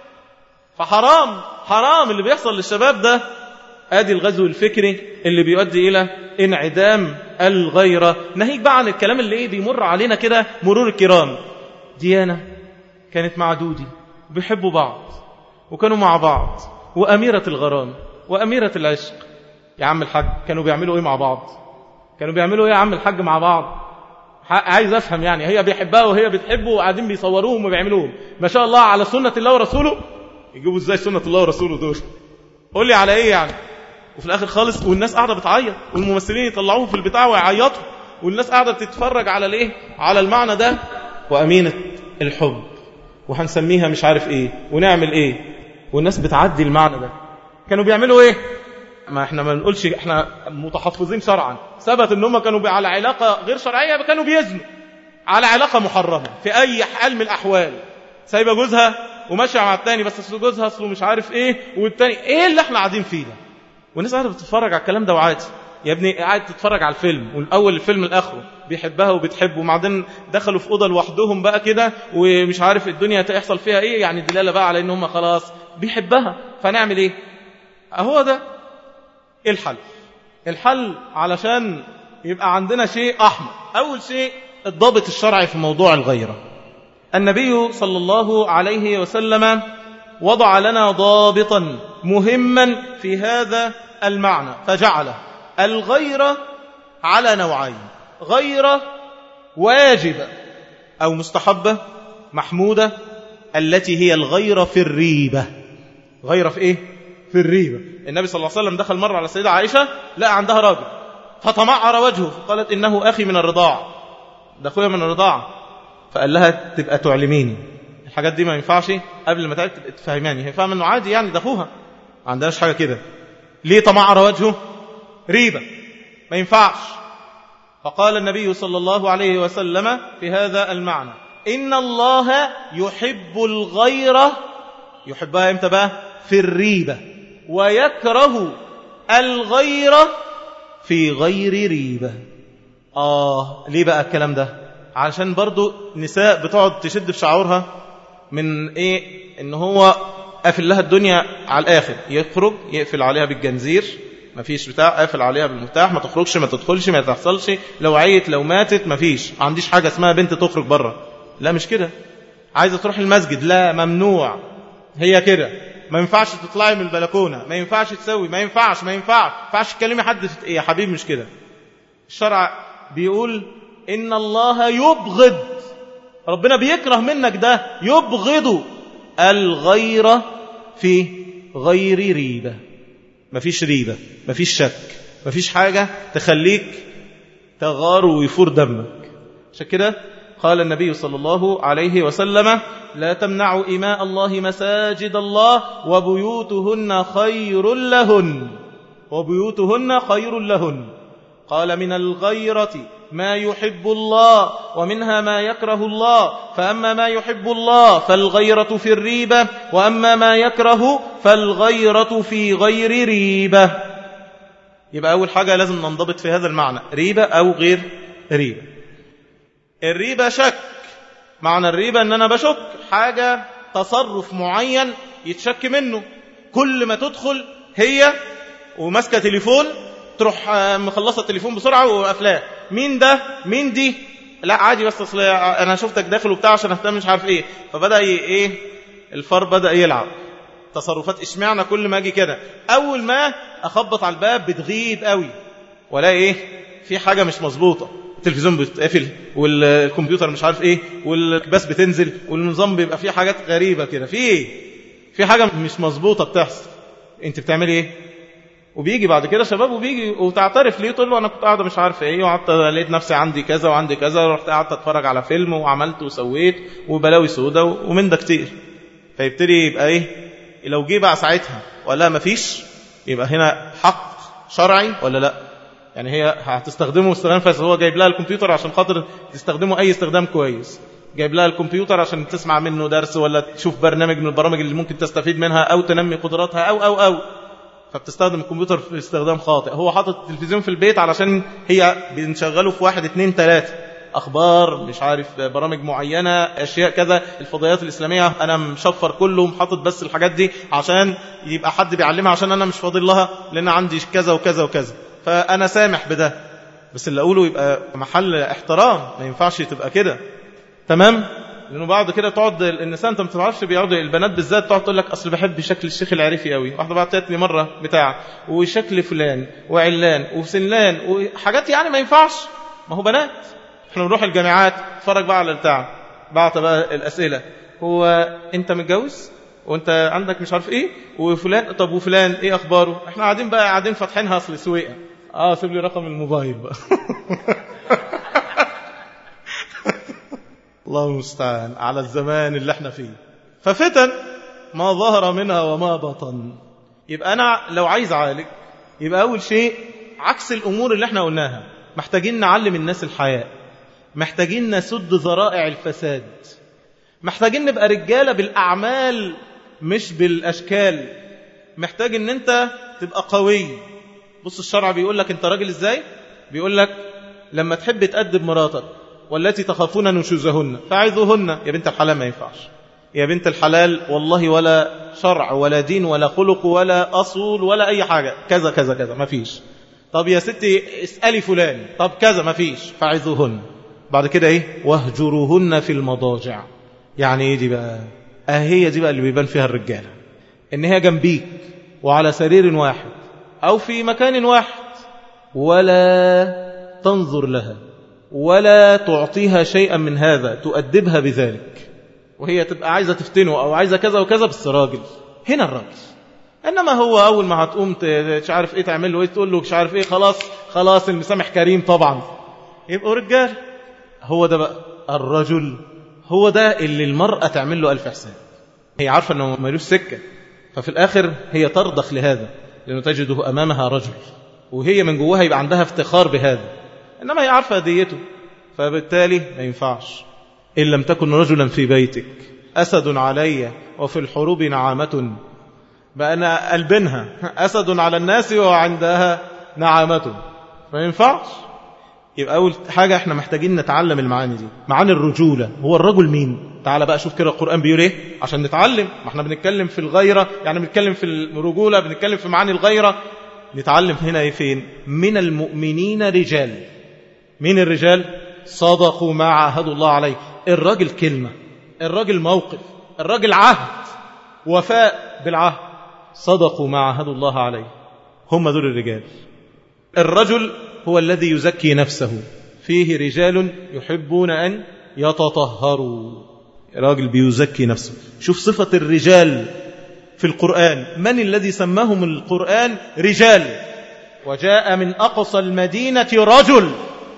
فحرام حرام اللي بيحصل للشباب ده. ادي الغزو الفكري اللي بيؤدي الى انعدام الغيرة. ناهيك بقى عن الكلام اللي ايه بيمر علينا كده مرور الكرام. ديانة كانت مع دودي بيحبوا بعض وكانوا مع بعض، وأميرة الغرام وأميرة العشق. يا عم الحاج كانوا بيعملوا ايه مع بعض؟ كانوا بيعملوا ايه يا عم الحاج مع بعض؟ عايز افهم يعني، هي بيحبها وهي بتحبه وقاعدين بيصوروهم وبيعملوهم ما شاء الله على سنة الله ورسوله. يجيبوا ازاي سنة الله ورسوله دول؟ قول لي على ايه يعني؟ وفي الاخر خالص والناس قاعدة بتعيط، والممثلين يطلعوه في البتاع ويعيطوا، والناس قاعدة بتتفرج على الايه، على المعنى ده. وأمينة الحب وهنسميها مش عارف ايه ونعمل ايه، والناس بتعدي المعنى ده. كانوا بيعملوا ايه؟ ما احنا ما نقولش احنا متحفظين شرعا، ثبت ان هم كانوا على علاقة غير شرعية، كانوا بيزنوا على علاقة محرمة في اي حال من الاحوال، سايبه جوزها وماشيه مع التاني، بس اصل جوزها اصله مش عارف ايه، والتاني ايه اللي احنا قاعدين فيه ده؟ والناس قاعده بتتفرج على الكلام ده وعادي. يا ابني قاعد تتفرج على الفيلم، والاول الفيلم الاخره بيحبها وبتحبه، وبعدين دخلوا في اوضه لوحدهم بقى كده ومش عارف الدنيا هتحصل فيها ايه، يعني دلاله بقى على ان هم خلاص بيحبها. فنعمل ايه؟ اهو ده الحل. الحل علشان يبقى عندنا شيء احمر. اول شيء الضابط الشرعي في موضوع الغيره. النبي صلى الله عليه وسلم وضع لنا ضابطا مهما في هذا المعنى، فجعل الغيرة على نوعين: غيرة واجبة أو مستحبة محمودة، التي هي الغيرة في الريبة. غيرة في إيه؟ في الريبة. النبي صلى الله عليه وسلم دخل مرة على السيدة عائشة، لقى عندها راجل فتمعر وجهه، فقالت إنه أخي من الرضاعة، ده أخويا من الرضاعة. فقال لها تبقى تعلميني الحاجات دي ما ينفعش قبل ما تبقى تفهماني. هي فاهمه انه عادي يعني، ده اخوها، ما عندناش حاجه كده. ليه تمعر وجهه؟ ريبه، ما ينفعش. فقال النبي صلى الله عليه وسلم في هذا المعنى: ان الله يحب الغيره. يحبها امتى بقى؟ في الريبه. ويكره الغيره في غير ريبه. اه ليه بقى الكلام ده؟ علشان برضو نساء بتقعد تشد في شعورها من ايه؟ ان هو قافل لها الدنيا على الاخر، يخرج يقفل عليها بالجنزير، مفيش بتاع، قافل عليها بالمفتاح، ما تخرجش ما تدخلش ما تحصلش، لو عيت لو ماتت مفيش، ما عنديش حاجة اسمها بنت تخرج بره. لا مش كده. عايزة تروح المسجد، لا ممنوع. هي كده. ما ينفعش تطلعي من البلكونة، ما ينفعش تسوي، ما ينفعش ما ينفعش ما ينفعش تكلمي حد في ايه يا حبيبي. مش كده. الشرع بيقول إن الله يبغض، ربنا بيكره منك ده، يبغض الغيرة في غير ريبة. مفيش ريبة، مفيش شك، مفيش حاجة تخليك تغار ويفور دمك. عشان كده قال النبي صلى الله عليه وسلم: لا تمنعوا إماء الله مساجد الله وبيوتهن خير لهن، وبيوتهن خير لهن. قال: من الغيرة ما يحب الله ومنها ما يكره الله، فأما ما يحب الله فالغيرة في الريبة، وأما ما يكره فالغيرة في غير ريبة. يبقى أول حاجة لازم ننضبط في هذا المعنى: ريبة أو غير ريبة. الريبة شك. معنى الريبة أن أنا بشك حاجة، تصرف معين يتشك منه. كل ما تدخل هي وماسكة تليفون، تروح مخلصة التليفون بسرعة وقفلاه. مين ده؟ مين دي؟ لا عادي، بس اصل انا شفتك داخل وبتاع عشان اهتم مش عارف ايه. فبدأ ايه؟ الفار بدأ يلعب تصرفات. اشمعنى كل ما اجي كده اول ما اخبط على الباب بتغيب قوي، ولا ايه؟ في حاجة مش مظبوطة. التلفزيون بيتقفل والكمبيوتر مش عارف ايه والباس بتنزل والنظام بيبقى فيه حاجات غريبة كده. في ايه؟ في حاجة مش مظبوطة بتحصل. انت بتعملي ايه؟ وبيجي بعد كده شباب وبيجي وتعترف ليه، تقول له انا كنت قاعده مش عارف ايه، وقعدت لقيت نفسي عندي كذا وعندي كذا، ورحت قعدت اتفرج على فيلم وعملت وسويت وبلاوي سودا ومن ده كتير. فيبتدي يبقى ايه؟ لو جه بقى ساعتها ولا مفيش، يبقى هنا حق شرعي ولا لا؟ يعني هي هتستخدمه استخدام فاسد. هو جايب لها الكمبيوتر عشان خاطر تستخدمه اي استخدام كويس، جايب لها الكمبيوتر عشان تسمع منه درس ولا تشوف برنامج من البرامج اللي ممكن تستفيد منها او تنمي قدراتها او او او فبتستخدم الكمبيوتر في استخدام خاطئ. هو حاطط التلفزيون في البيت علشان هي بنشغله في واحد اتنين تلاتة، اخبار مش عارف برامج معينة اشياء كذا، الفضائيات الاسلامية انا مشفر كله ومحطط بس الحاجات دي عشان يبقى حد بيعلمها، عشان انا مش فاضل لها لان عندي كذا وكذا وكذا، فانا سامح بده. بس اللي اقوله يبقى محل احترام، ما ينفعش تبقى كده. تمام؟ لانه بعد كده تقعد النساء انت ما تعرفش، بيقعدوا البنات بالذات تقعد تقول لك اصل بحب شكل الشيخ العريفي قوي. واحده بعتت لي مره بتاع وشكل فلان وعلان وسنلان وحاجات يعني ما ينفعش. ما هو بنات. احنا بنروح الجامعات نتفرج بقى على البتاع، بعت بقى الاسئله: هو انت متجوز وانت عندك مش عارف ايه وفلان، طب وفلان ايه اخباره؟ احنا قاعدين بقى قاعدين فاتحينها اصل سويقه. اه سيب لي رقم الموبايل بقى. الله المستعان على الزمان اللي احنا فيه. ففتن ما ظهر منها وما بطن. يبقى أنا لو عايز أعالج يبقى أول شيء عكس الأمور اللي احنا قلناها، محتاجين نعلم الناس الحياء، محتاجين نسد ذرائع الفساد، محتاجين نبقى رجالة بالأعمال مش بالأشكال. محتاج ان انت تبقى قوي. بص الشرع بيقول لك انت راجل ازاي، بيقول لك لما تحب تأدب مراتك والتي تخافون نشوزهن فعظوهن. يا بنت الحلال ما ينفعش، يا بنت الحلال والله ولا شرع ولا دين ولا خلق ولا أصول ولا أي حاجة، كذا كذا كذا ما فيش. طب يا ستي اسألي فلان، طب كذا ما فيش، فعظوهن. بعد كده ايه؟ واهجروهن في المضاجع. يعني ايه دي بقى؟ اهي دي بقى اللي بيبان فيها الرجالة، ان هي جنبيك وعلى سرير واحد او في مكان واحد، ولا تنظر لها ولا تعطيها شيئا من هذا، تؤدبها بذلك، وهي تبقى عايزة تفتنه أو عايزة كذا وكذا، بس راجل. هنا الراجل. إنما هو أول ما هتقوم مش عارف إيه تعمل له إيه، تقول له مش عارف إيه، خلاص خلاص المسامح كريم طبعا، يبقوا رجال. هو ده بقى الرجل، هو ده اللي المرأة تعمل له ألف حساب. هي عارفة أنه ملوش سكة، ففي الآخر هي ترضخ لهذا، لأنه تجده أمامها رجل، وهي من جواها يبقى عندها افتخار بهذا. إنما هي عارفة ديته، فبالتالي ما ينفعش. إن لم تكن رجلا في بيتك أسد علي وفي الحروب نعامة، بأنا قلبنها أسد على الناس وعندها نعامة، ما ينفعش. يبقى أول حاجة احنا محتاجين نتعلم المعاني دي، معاني الرجولة. هو الرجل مين؟ تعال بقى شوف كده القرآن بيقول ايه عشان نتعلم. ما احنا بنتكلم في الغيرة، يعني بنتكلم في الرجولة، بنتكلم في معاني الغيرة. نتعلم هنا ايه؟ فين؟ من المؤمنين رجال. مين الرجال؟ صدقوا ما عاهدوا الله عليه. الراجل كلمة، الراجل موقف، الراجل عهد، وفاء بالعهد. صدقوا ما عاهدوا الله عليه، هم دول الرجال. الرجل هو الذي يزكي نفسه، فيه رجال يحبون أن يتطهروا. راجل بيزكي نفسه. شوف صفة الرجال في القرآن، من الذي سماهم القرآن رجال؟ وجاء من أقصى المدينة رجل،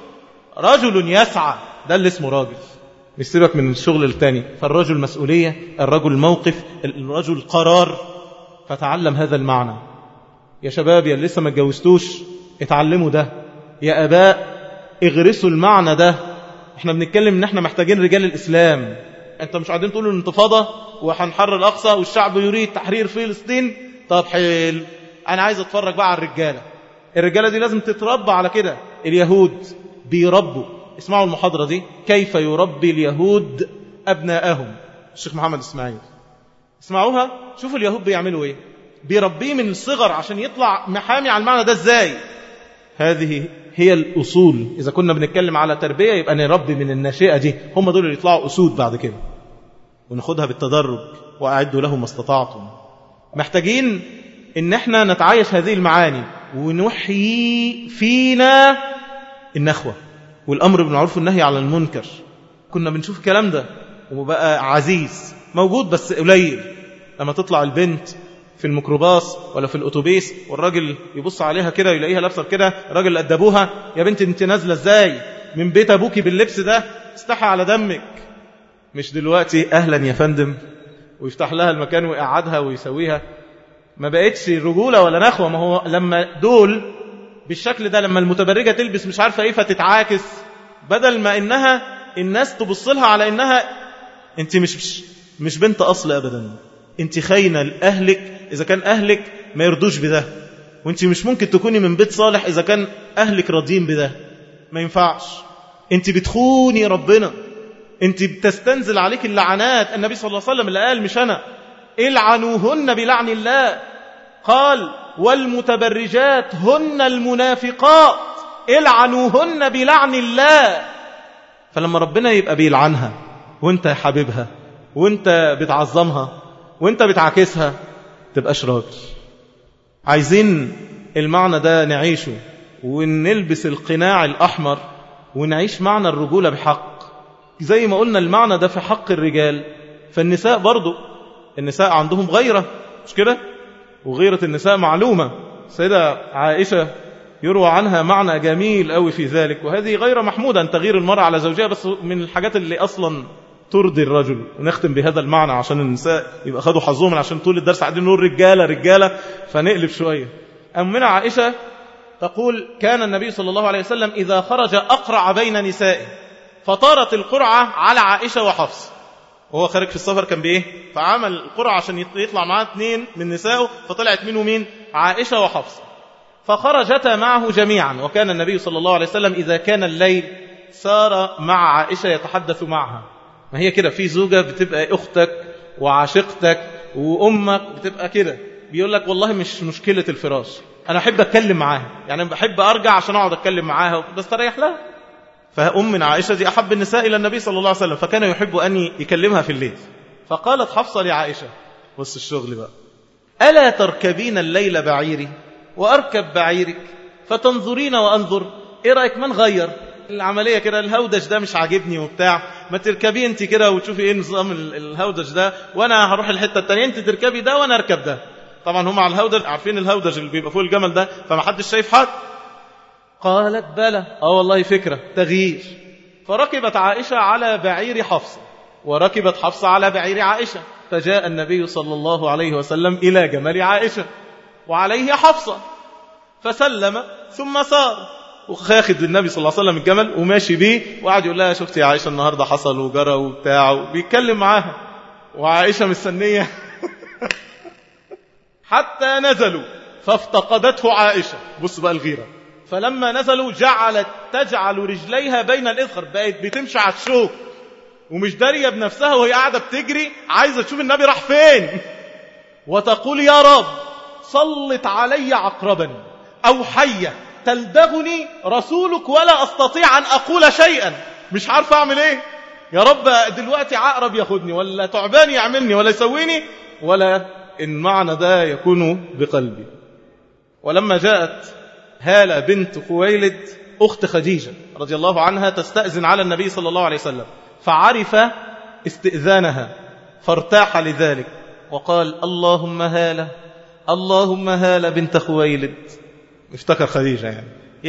رجل يسعى، ده اللي اسمه راجل. مش سيبك من الشغل التاني. فالرجل مسؤولية، الرجل موقف، الرجل قرار. فتعلم هذا المعنى يا شباب، يا لسه ما اتجوزتوش اتعلموا ده، يا أباء اغرسوا المعنى ده. احنا بنتكلم ان احنا محتاجين رجال الإسلام. انت مش قاعدين تقولوا الانتفاضة وهنحرر الأقصى والشعب يريد تحرير فلسطين. طب حلو، انا عايز اتفرج بقى على الرجالة. الرجالة دي لازم تتربى على كده. اليهود بيربوا، اسمعوا المحاضرة دي، كيف يربي اليهود أبناءهم، الشيخ محمد إسماعيل. اسمعوها، شوفوا اليهود بيعملوا ايه. بيربيه من الصغر عشان يطلع محامي على المعنى ده ازاي. هذه هي الأصول. إذا كنا بنتكلم على تربية يبقى نربي من الناشئة دي، هم دول اللي يطلعوا أسود بعد كده، وناخدها بالتدرج. وأعدوا لهم ما استطعتم. محتاجين إن احنا نتعايش هذه المعاني ونحيي فينا النخوة والأمر بالمعروف والنهي عن المنكر. كنا بنشوف الكلام ده وبقى عزيز موجود بس قليل. لما تطلع البنت في الميكروباص ولا في الأتوبيس والراجل يبص عليها كده يلاقيها لابسه كده، راجل أدبوها، يا بنت انت نازله ازاي من بيت ابوكي باللبس ده، استحى على دمك. مش دلوقتي أهلا يا فندم ويفتح لها المكان ويقعدها ويسويها. ما بقتش رجولة ولا نخوة. ما هو لما دول بالشكل ده، لما المتبرجة تلبس مش عارفة ايه فتتعاكس، بدل ما انها الناس تبص لها على انها انت مش مش, مش بنت اصل ابدا، انت خاينة لأهلك اذا كان اهلك ما يرضوش بده، وانت مش ممكن تكوني من بيت صالح اذا كان اهلك راضين بده. ما ينفعش. انت بتخوني ربنا، انت بتستنزل عليك اللعنات. النبي صلى الله عليه وسلم اللي قال مش انا، العنوهن بلعن الله. قال والمتبرجات هن المنافقات العنوهن بلعن الله. فلما ربنا يبقى بيلعنها وانت حبيبها وانت بتعظمها وانت بتعاكسها تبقاش راجل. عايزين المعنى ده نعيشه ونلبس القناع الأحمر ونعيش معنى الرجولة بحق. زي ما قلنا المعنى ده في حق الرجال، فالنساء برضو النساء عندهم غيرة، مش كده؟ وغيرة النساء معلومة. سيدة عائشة يروى عنها معنى جميل قوي في ذلك، وهذه غير محمودة أن تغير المرأة على زوجها، بس من الحاجات اللي أصلا ترضي الرجل. ونختم بهذا المعنى عشان النساء يبقى خدوا حظهم، عشان طول الدرس قاعدين نقول رجالة رجالة فنقلب شوية. أمنا عائشة تقول كان النبي صلى الله عليه وسلم إذا خرج أقرع بين نسائه، فطارت القرعة على عائشة وحفص، وهو خارج في السفر كان بإيه؟ فعمل القرعة عشان يطلع معاه اثنين من نسائه، فطلعت منه مين؟ عائشة وحفص، فخرجتا معه جميعا. وكان النبي صلى الله عليه وسلم إذا كان الليل سار مع عائشة يتحدث معها. ما هي كده، في زوجة بتبقى أختك وعاشقتك وأمك بتبقى كده، بيقول لك والله مش مشكلة الفراش، أنا أحب أتكلم معاها، يعني بحب أرجع عشان أقعد أتكلم معاها بس تريح لها. فأم من عائشة دي أحب النساء إلى النبي صلى الله عليه وسلم، فكان يحب أن يكلمها في الليل. فقالت حفصة لعائشة، بص الشغل بقى، ألا تركبين الليل بعيري وأركب بعيرك فتنظرين وأنظر؟ إيه رأيك ما نغير العملية كده، الهودج ده مش عاجبني وبتاع، ما تركبي انت كده وتشوفي ايه نظام الهودج ده، وانا هروح الحتة التانية، انت تركبي ده وانا اركب ده. طبعا هم على الهودج عارفين الهودج اللي بيبقى فوق الجمل ده، فما حدش شايف حد. قالت بلى، اه والله فكرة تغيير. فركبت عائشة على بعير حفصة، وركبت حفصة على بعير عائشة، فجاء النبي صلى الله عليه وسلم إلى جمل عائشة وعليه حفصة، فسلم ثم سار، وخاخد النبي صلى الله عليه وسلم الجمل وماشي بيه، وقعد يقول لها شفتي يا عائشة النهاردة حصل وجرى وبتاع، وبيتكلم معاها، وعائشة مستنية حتى نزلوا فافتقدته عائشة. بص بقى الغيرة، فلما نزلوا جعلت تجعل رجليها بين الإذخر، بقت بتمشي على الشوك ومش دارية بنفسها، وهي قاعدة بتجري عايزة تشوف النبي راح فين، وتقول يا رب سلط علي عقربا أو حية تلدغني رسولك ولا أستطيع أن أقول شيئا، مش عارف أعمل إيه يا رب، دلوقتي عقرب ياخدني ولا تعبان يعملني ولا يسويني، ولا إن معنى ده يكون بقلبي. ولما جاءت هالة بنت خويلد أخت خديجة رضي الله عنها تستأذن على النبي صلى الله عليه وسلم، فعرف استئذانها فارتاح لذلك، وقال اللهم هالة اللهم هالة بنت خويلد، افتكر خديجة يعني،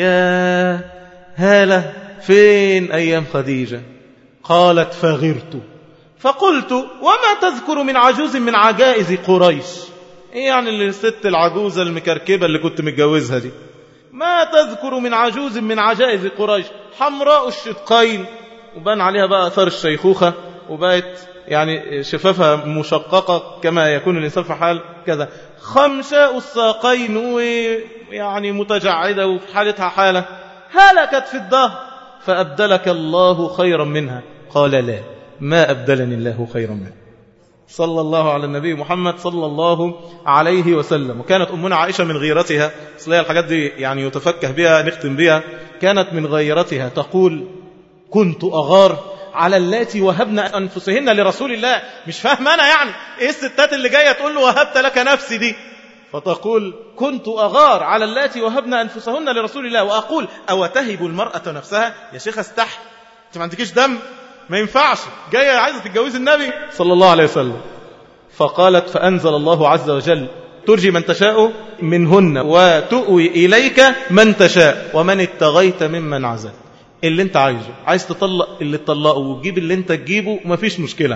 يا هالة فين أيام خديجة؟ قالت فغرت فقلت وما تذكر من عجوز من عجائز قريش؟ ايه يعني الست العجوزة المكركبة اللي كنت متجوزها دي؟ ما تذكر من عجوز من عجائز قريش، حمراء الشدقين، وبان عليها بقى أثار الشيخوخة، وبقت يعني شفافها مشققة كما يكون الإنسان في حال كذا، خمشاء الساقين، ويعني متجعدة وفي حالتها حالة، هلكت في الدهر فأبدلك الله خيرا منها. قال لا، ما أبدلني الله خيرا منها. صلى الله على النبي محمد صلى الله عليه وسلم. وكانت أمنا عائشة من غيرتها، صلى الحاجات دي يعني يتفكه بها نختم بها، كانت من غيرتها تقول كنت أغار على اللاتي وهبن أنفسهن لرسول الله. مش فاهم أنا يعني إيه الستات اللي جاية تقول له وهبت لك نفسي دي، فتقول كنت أغار على اللاتي وهبن أنفسهن لرسول الله، وأقول أو تهب المرأة نفسها؟ يا شيخ استح، أنت ما عندكيش دم، ما ينفعش، جاية عايزة تتجوز النبي صلى الله عليه وسلم. فقالت فأنزل الله عز وجل ترجي من تشاء منهن وتؤوي إليك من تشاء ومن اتغيت ممن عزلت. اللي انت عايزه، عايز تطلق اللي تطلقه وتجيب اللي انت تجيبه، مفيش مشكلة.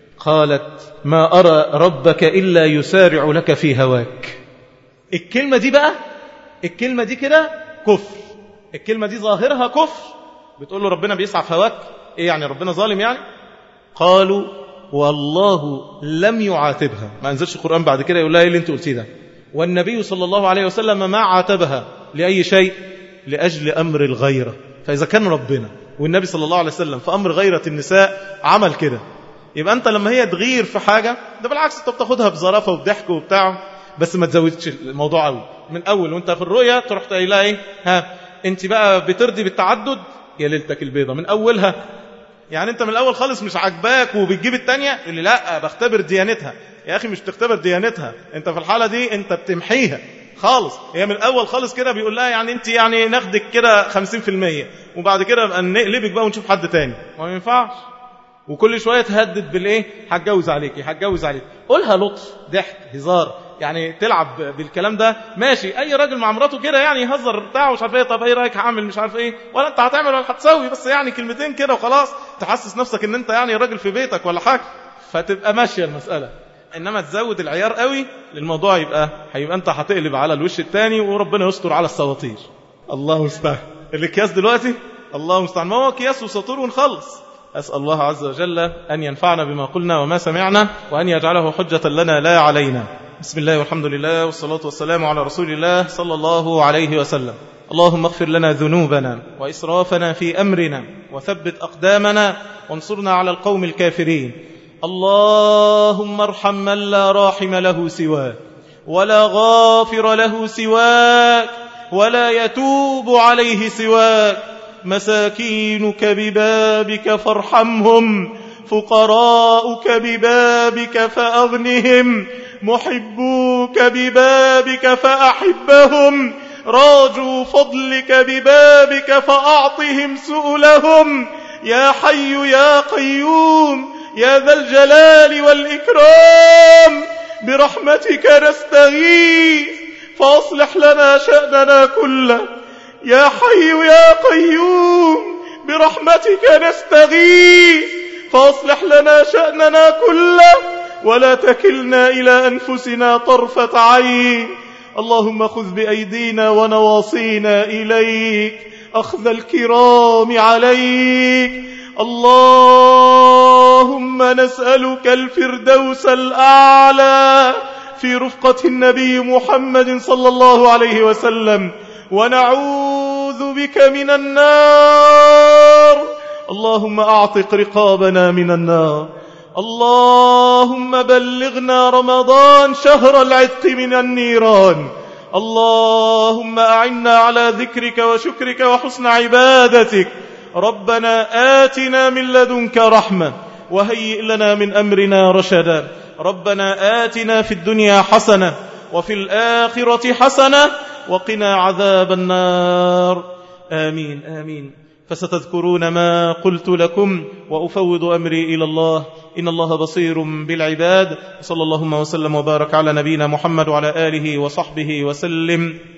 قالت ما أرى ربك إلا يسارع لك في هواك. الكلمة دي بقى، الكلمة دي كده كفر، الكلمة دي ظاهرها كفر، بتقول له ربنا بيسعى في هواك، ايه يعني ربنا ظالم يعني؟ قالوا والله لم يعاتبها، ما انزلش القرآن بعد كده يقول لها ايه اللي انت قلتيه ده، والنبي صلى الله عليه وسلم ما عاتبها لأي شيء، لأجل أمر الغيرة. فإذا كان ربنا والنبي صلى الله عليه وسلم في أمر غيرة النساء عمل كده، يبقى أنت لما هي تغير في حاجة ده بالعكس أنت بتاخدها بظرافة وبضحك وبتاع، بس ما تزودش الموضوع قوي من أول، وأنت في الرؤية تروح تقولها إيه، ها أنت بقى بترضي بالتعدد يا ليلتك البيضة من أولها. يعني أنت من الأول خالص مش عجباك وبتجيب التانية اللي لا بختبر ديانتها، يا أخي مش بتختبر ديانتها، أنت في الحالة دي أنت بتمحيها خالص. هي من الأول خالص كده بيقول لها يعني أنت يعني ناخدك كده خمسين في المية وبعد كده نقلبك بقى ونشوف حد تاني، ما ينفعش. وكل شوية تهدد بالإيه، هتجوز عليكي هتجوز عليك، قولها لطف ضحك هزار، يعني تلعب بالكلام ده ماشي. أي راجل مع مراته كده يعني يهزر بتاعه مش عارف إيه، طب إيه رأيك هعمل مش عارف إيه، ولا أنت هتعمل ولا هتسوي، بس يعني كلمتين كده وخلاص تحسس نفسك إن أنت يعني راجل في بيتك ولا حاجة، فتبقى ماشية المسألة. إنما تزود العيار قوي للموضوع يبقى هيبقى أنت هتقلب على الوش التاني وربنا يستر على السواطير. الله مستعان. الأكياس دلوقتي الله مستعان، ما هو أكياس وسطور ونخلص. أسأل الله عز وجل أن ينفعنا بما قلنا وما سمعنا، وأن يجعله حجة لنا لا علينا. بسم الله والحمد لله والصلاة والسلام على رسول الله صلى الله عليه وسلم. اللهم اغفر لنا ذنوبنا وإسرافنا في أمرنا وثبت أقدامنا وانصرنا على القوم الكافرين. اللهم ارحم من لا راحم له سواك ولا غافر له سواك ولا يتوب عليه سواك. مساكينك ببابك فارحمهم، فقراؤك ببابك فأغنهم، محبوك ببابك فأحبهم، راجوا فضلك ببابك فأعطهم سؤلهم. يا حي يا قيوم يا ذا الجلال والإكرام، برحمتك نستغيث فأصلح لنا شأننا كله. يا حي يا قيوم برحمتك نستغيث فأصلح لنا شأننا كله، ولا تكلنا إلى أنفسنا طرفة عين. اللهم خذ بأيدينا ونواصينا إليك أخذ الكرام عليك. اللهم نسألك الفردوس الأعلى في رفقة النبي محمد صلى الله عليه وسلم، ونعوذ بك من النار. اللهم أعتق رقابنا من النار. اللهم بلغنا رمضان شهر العتق من النيران. اللهم أعنا على ذكرك وشكرك وحسن عبادتك. ربنا آتنا من لدنك رحمة وهيئ لنا من أمرنا رشدا. ربنا آتنا في الدنيا حسنة وفي الآخرة حسنة وقنا عذاب النار. آمين آمين. فستذكرون ما قلت لكم وأفوض أمري إلى الله، إن الله بصير بالعباد. صلى الله وسلم وبارك على نبينا محمد وعلى آله وصحبه وسلم.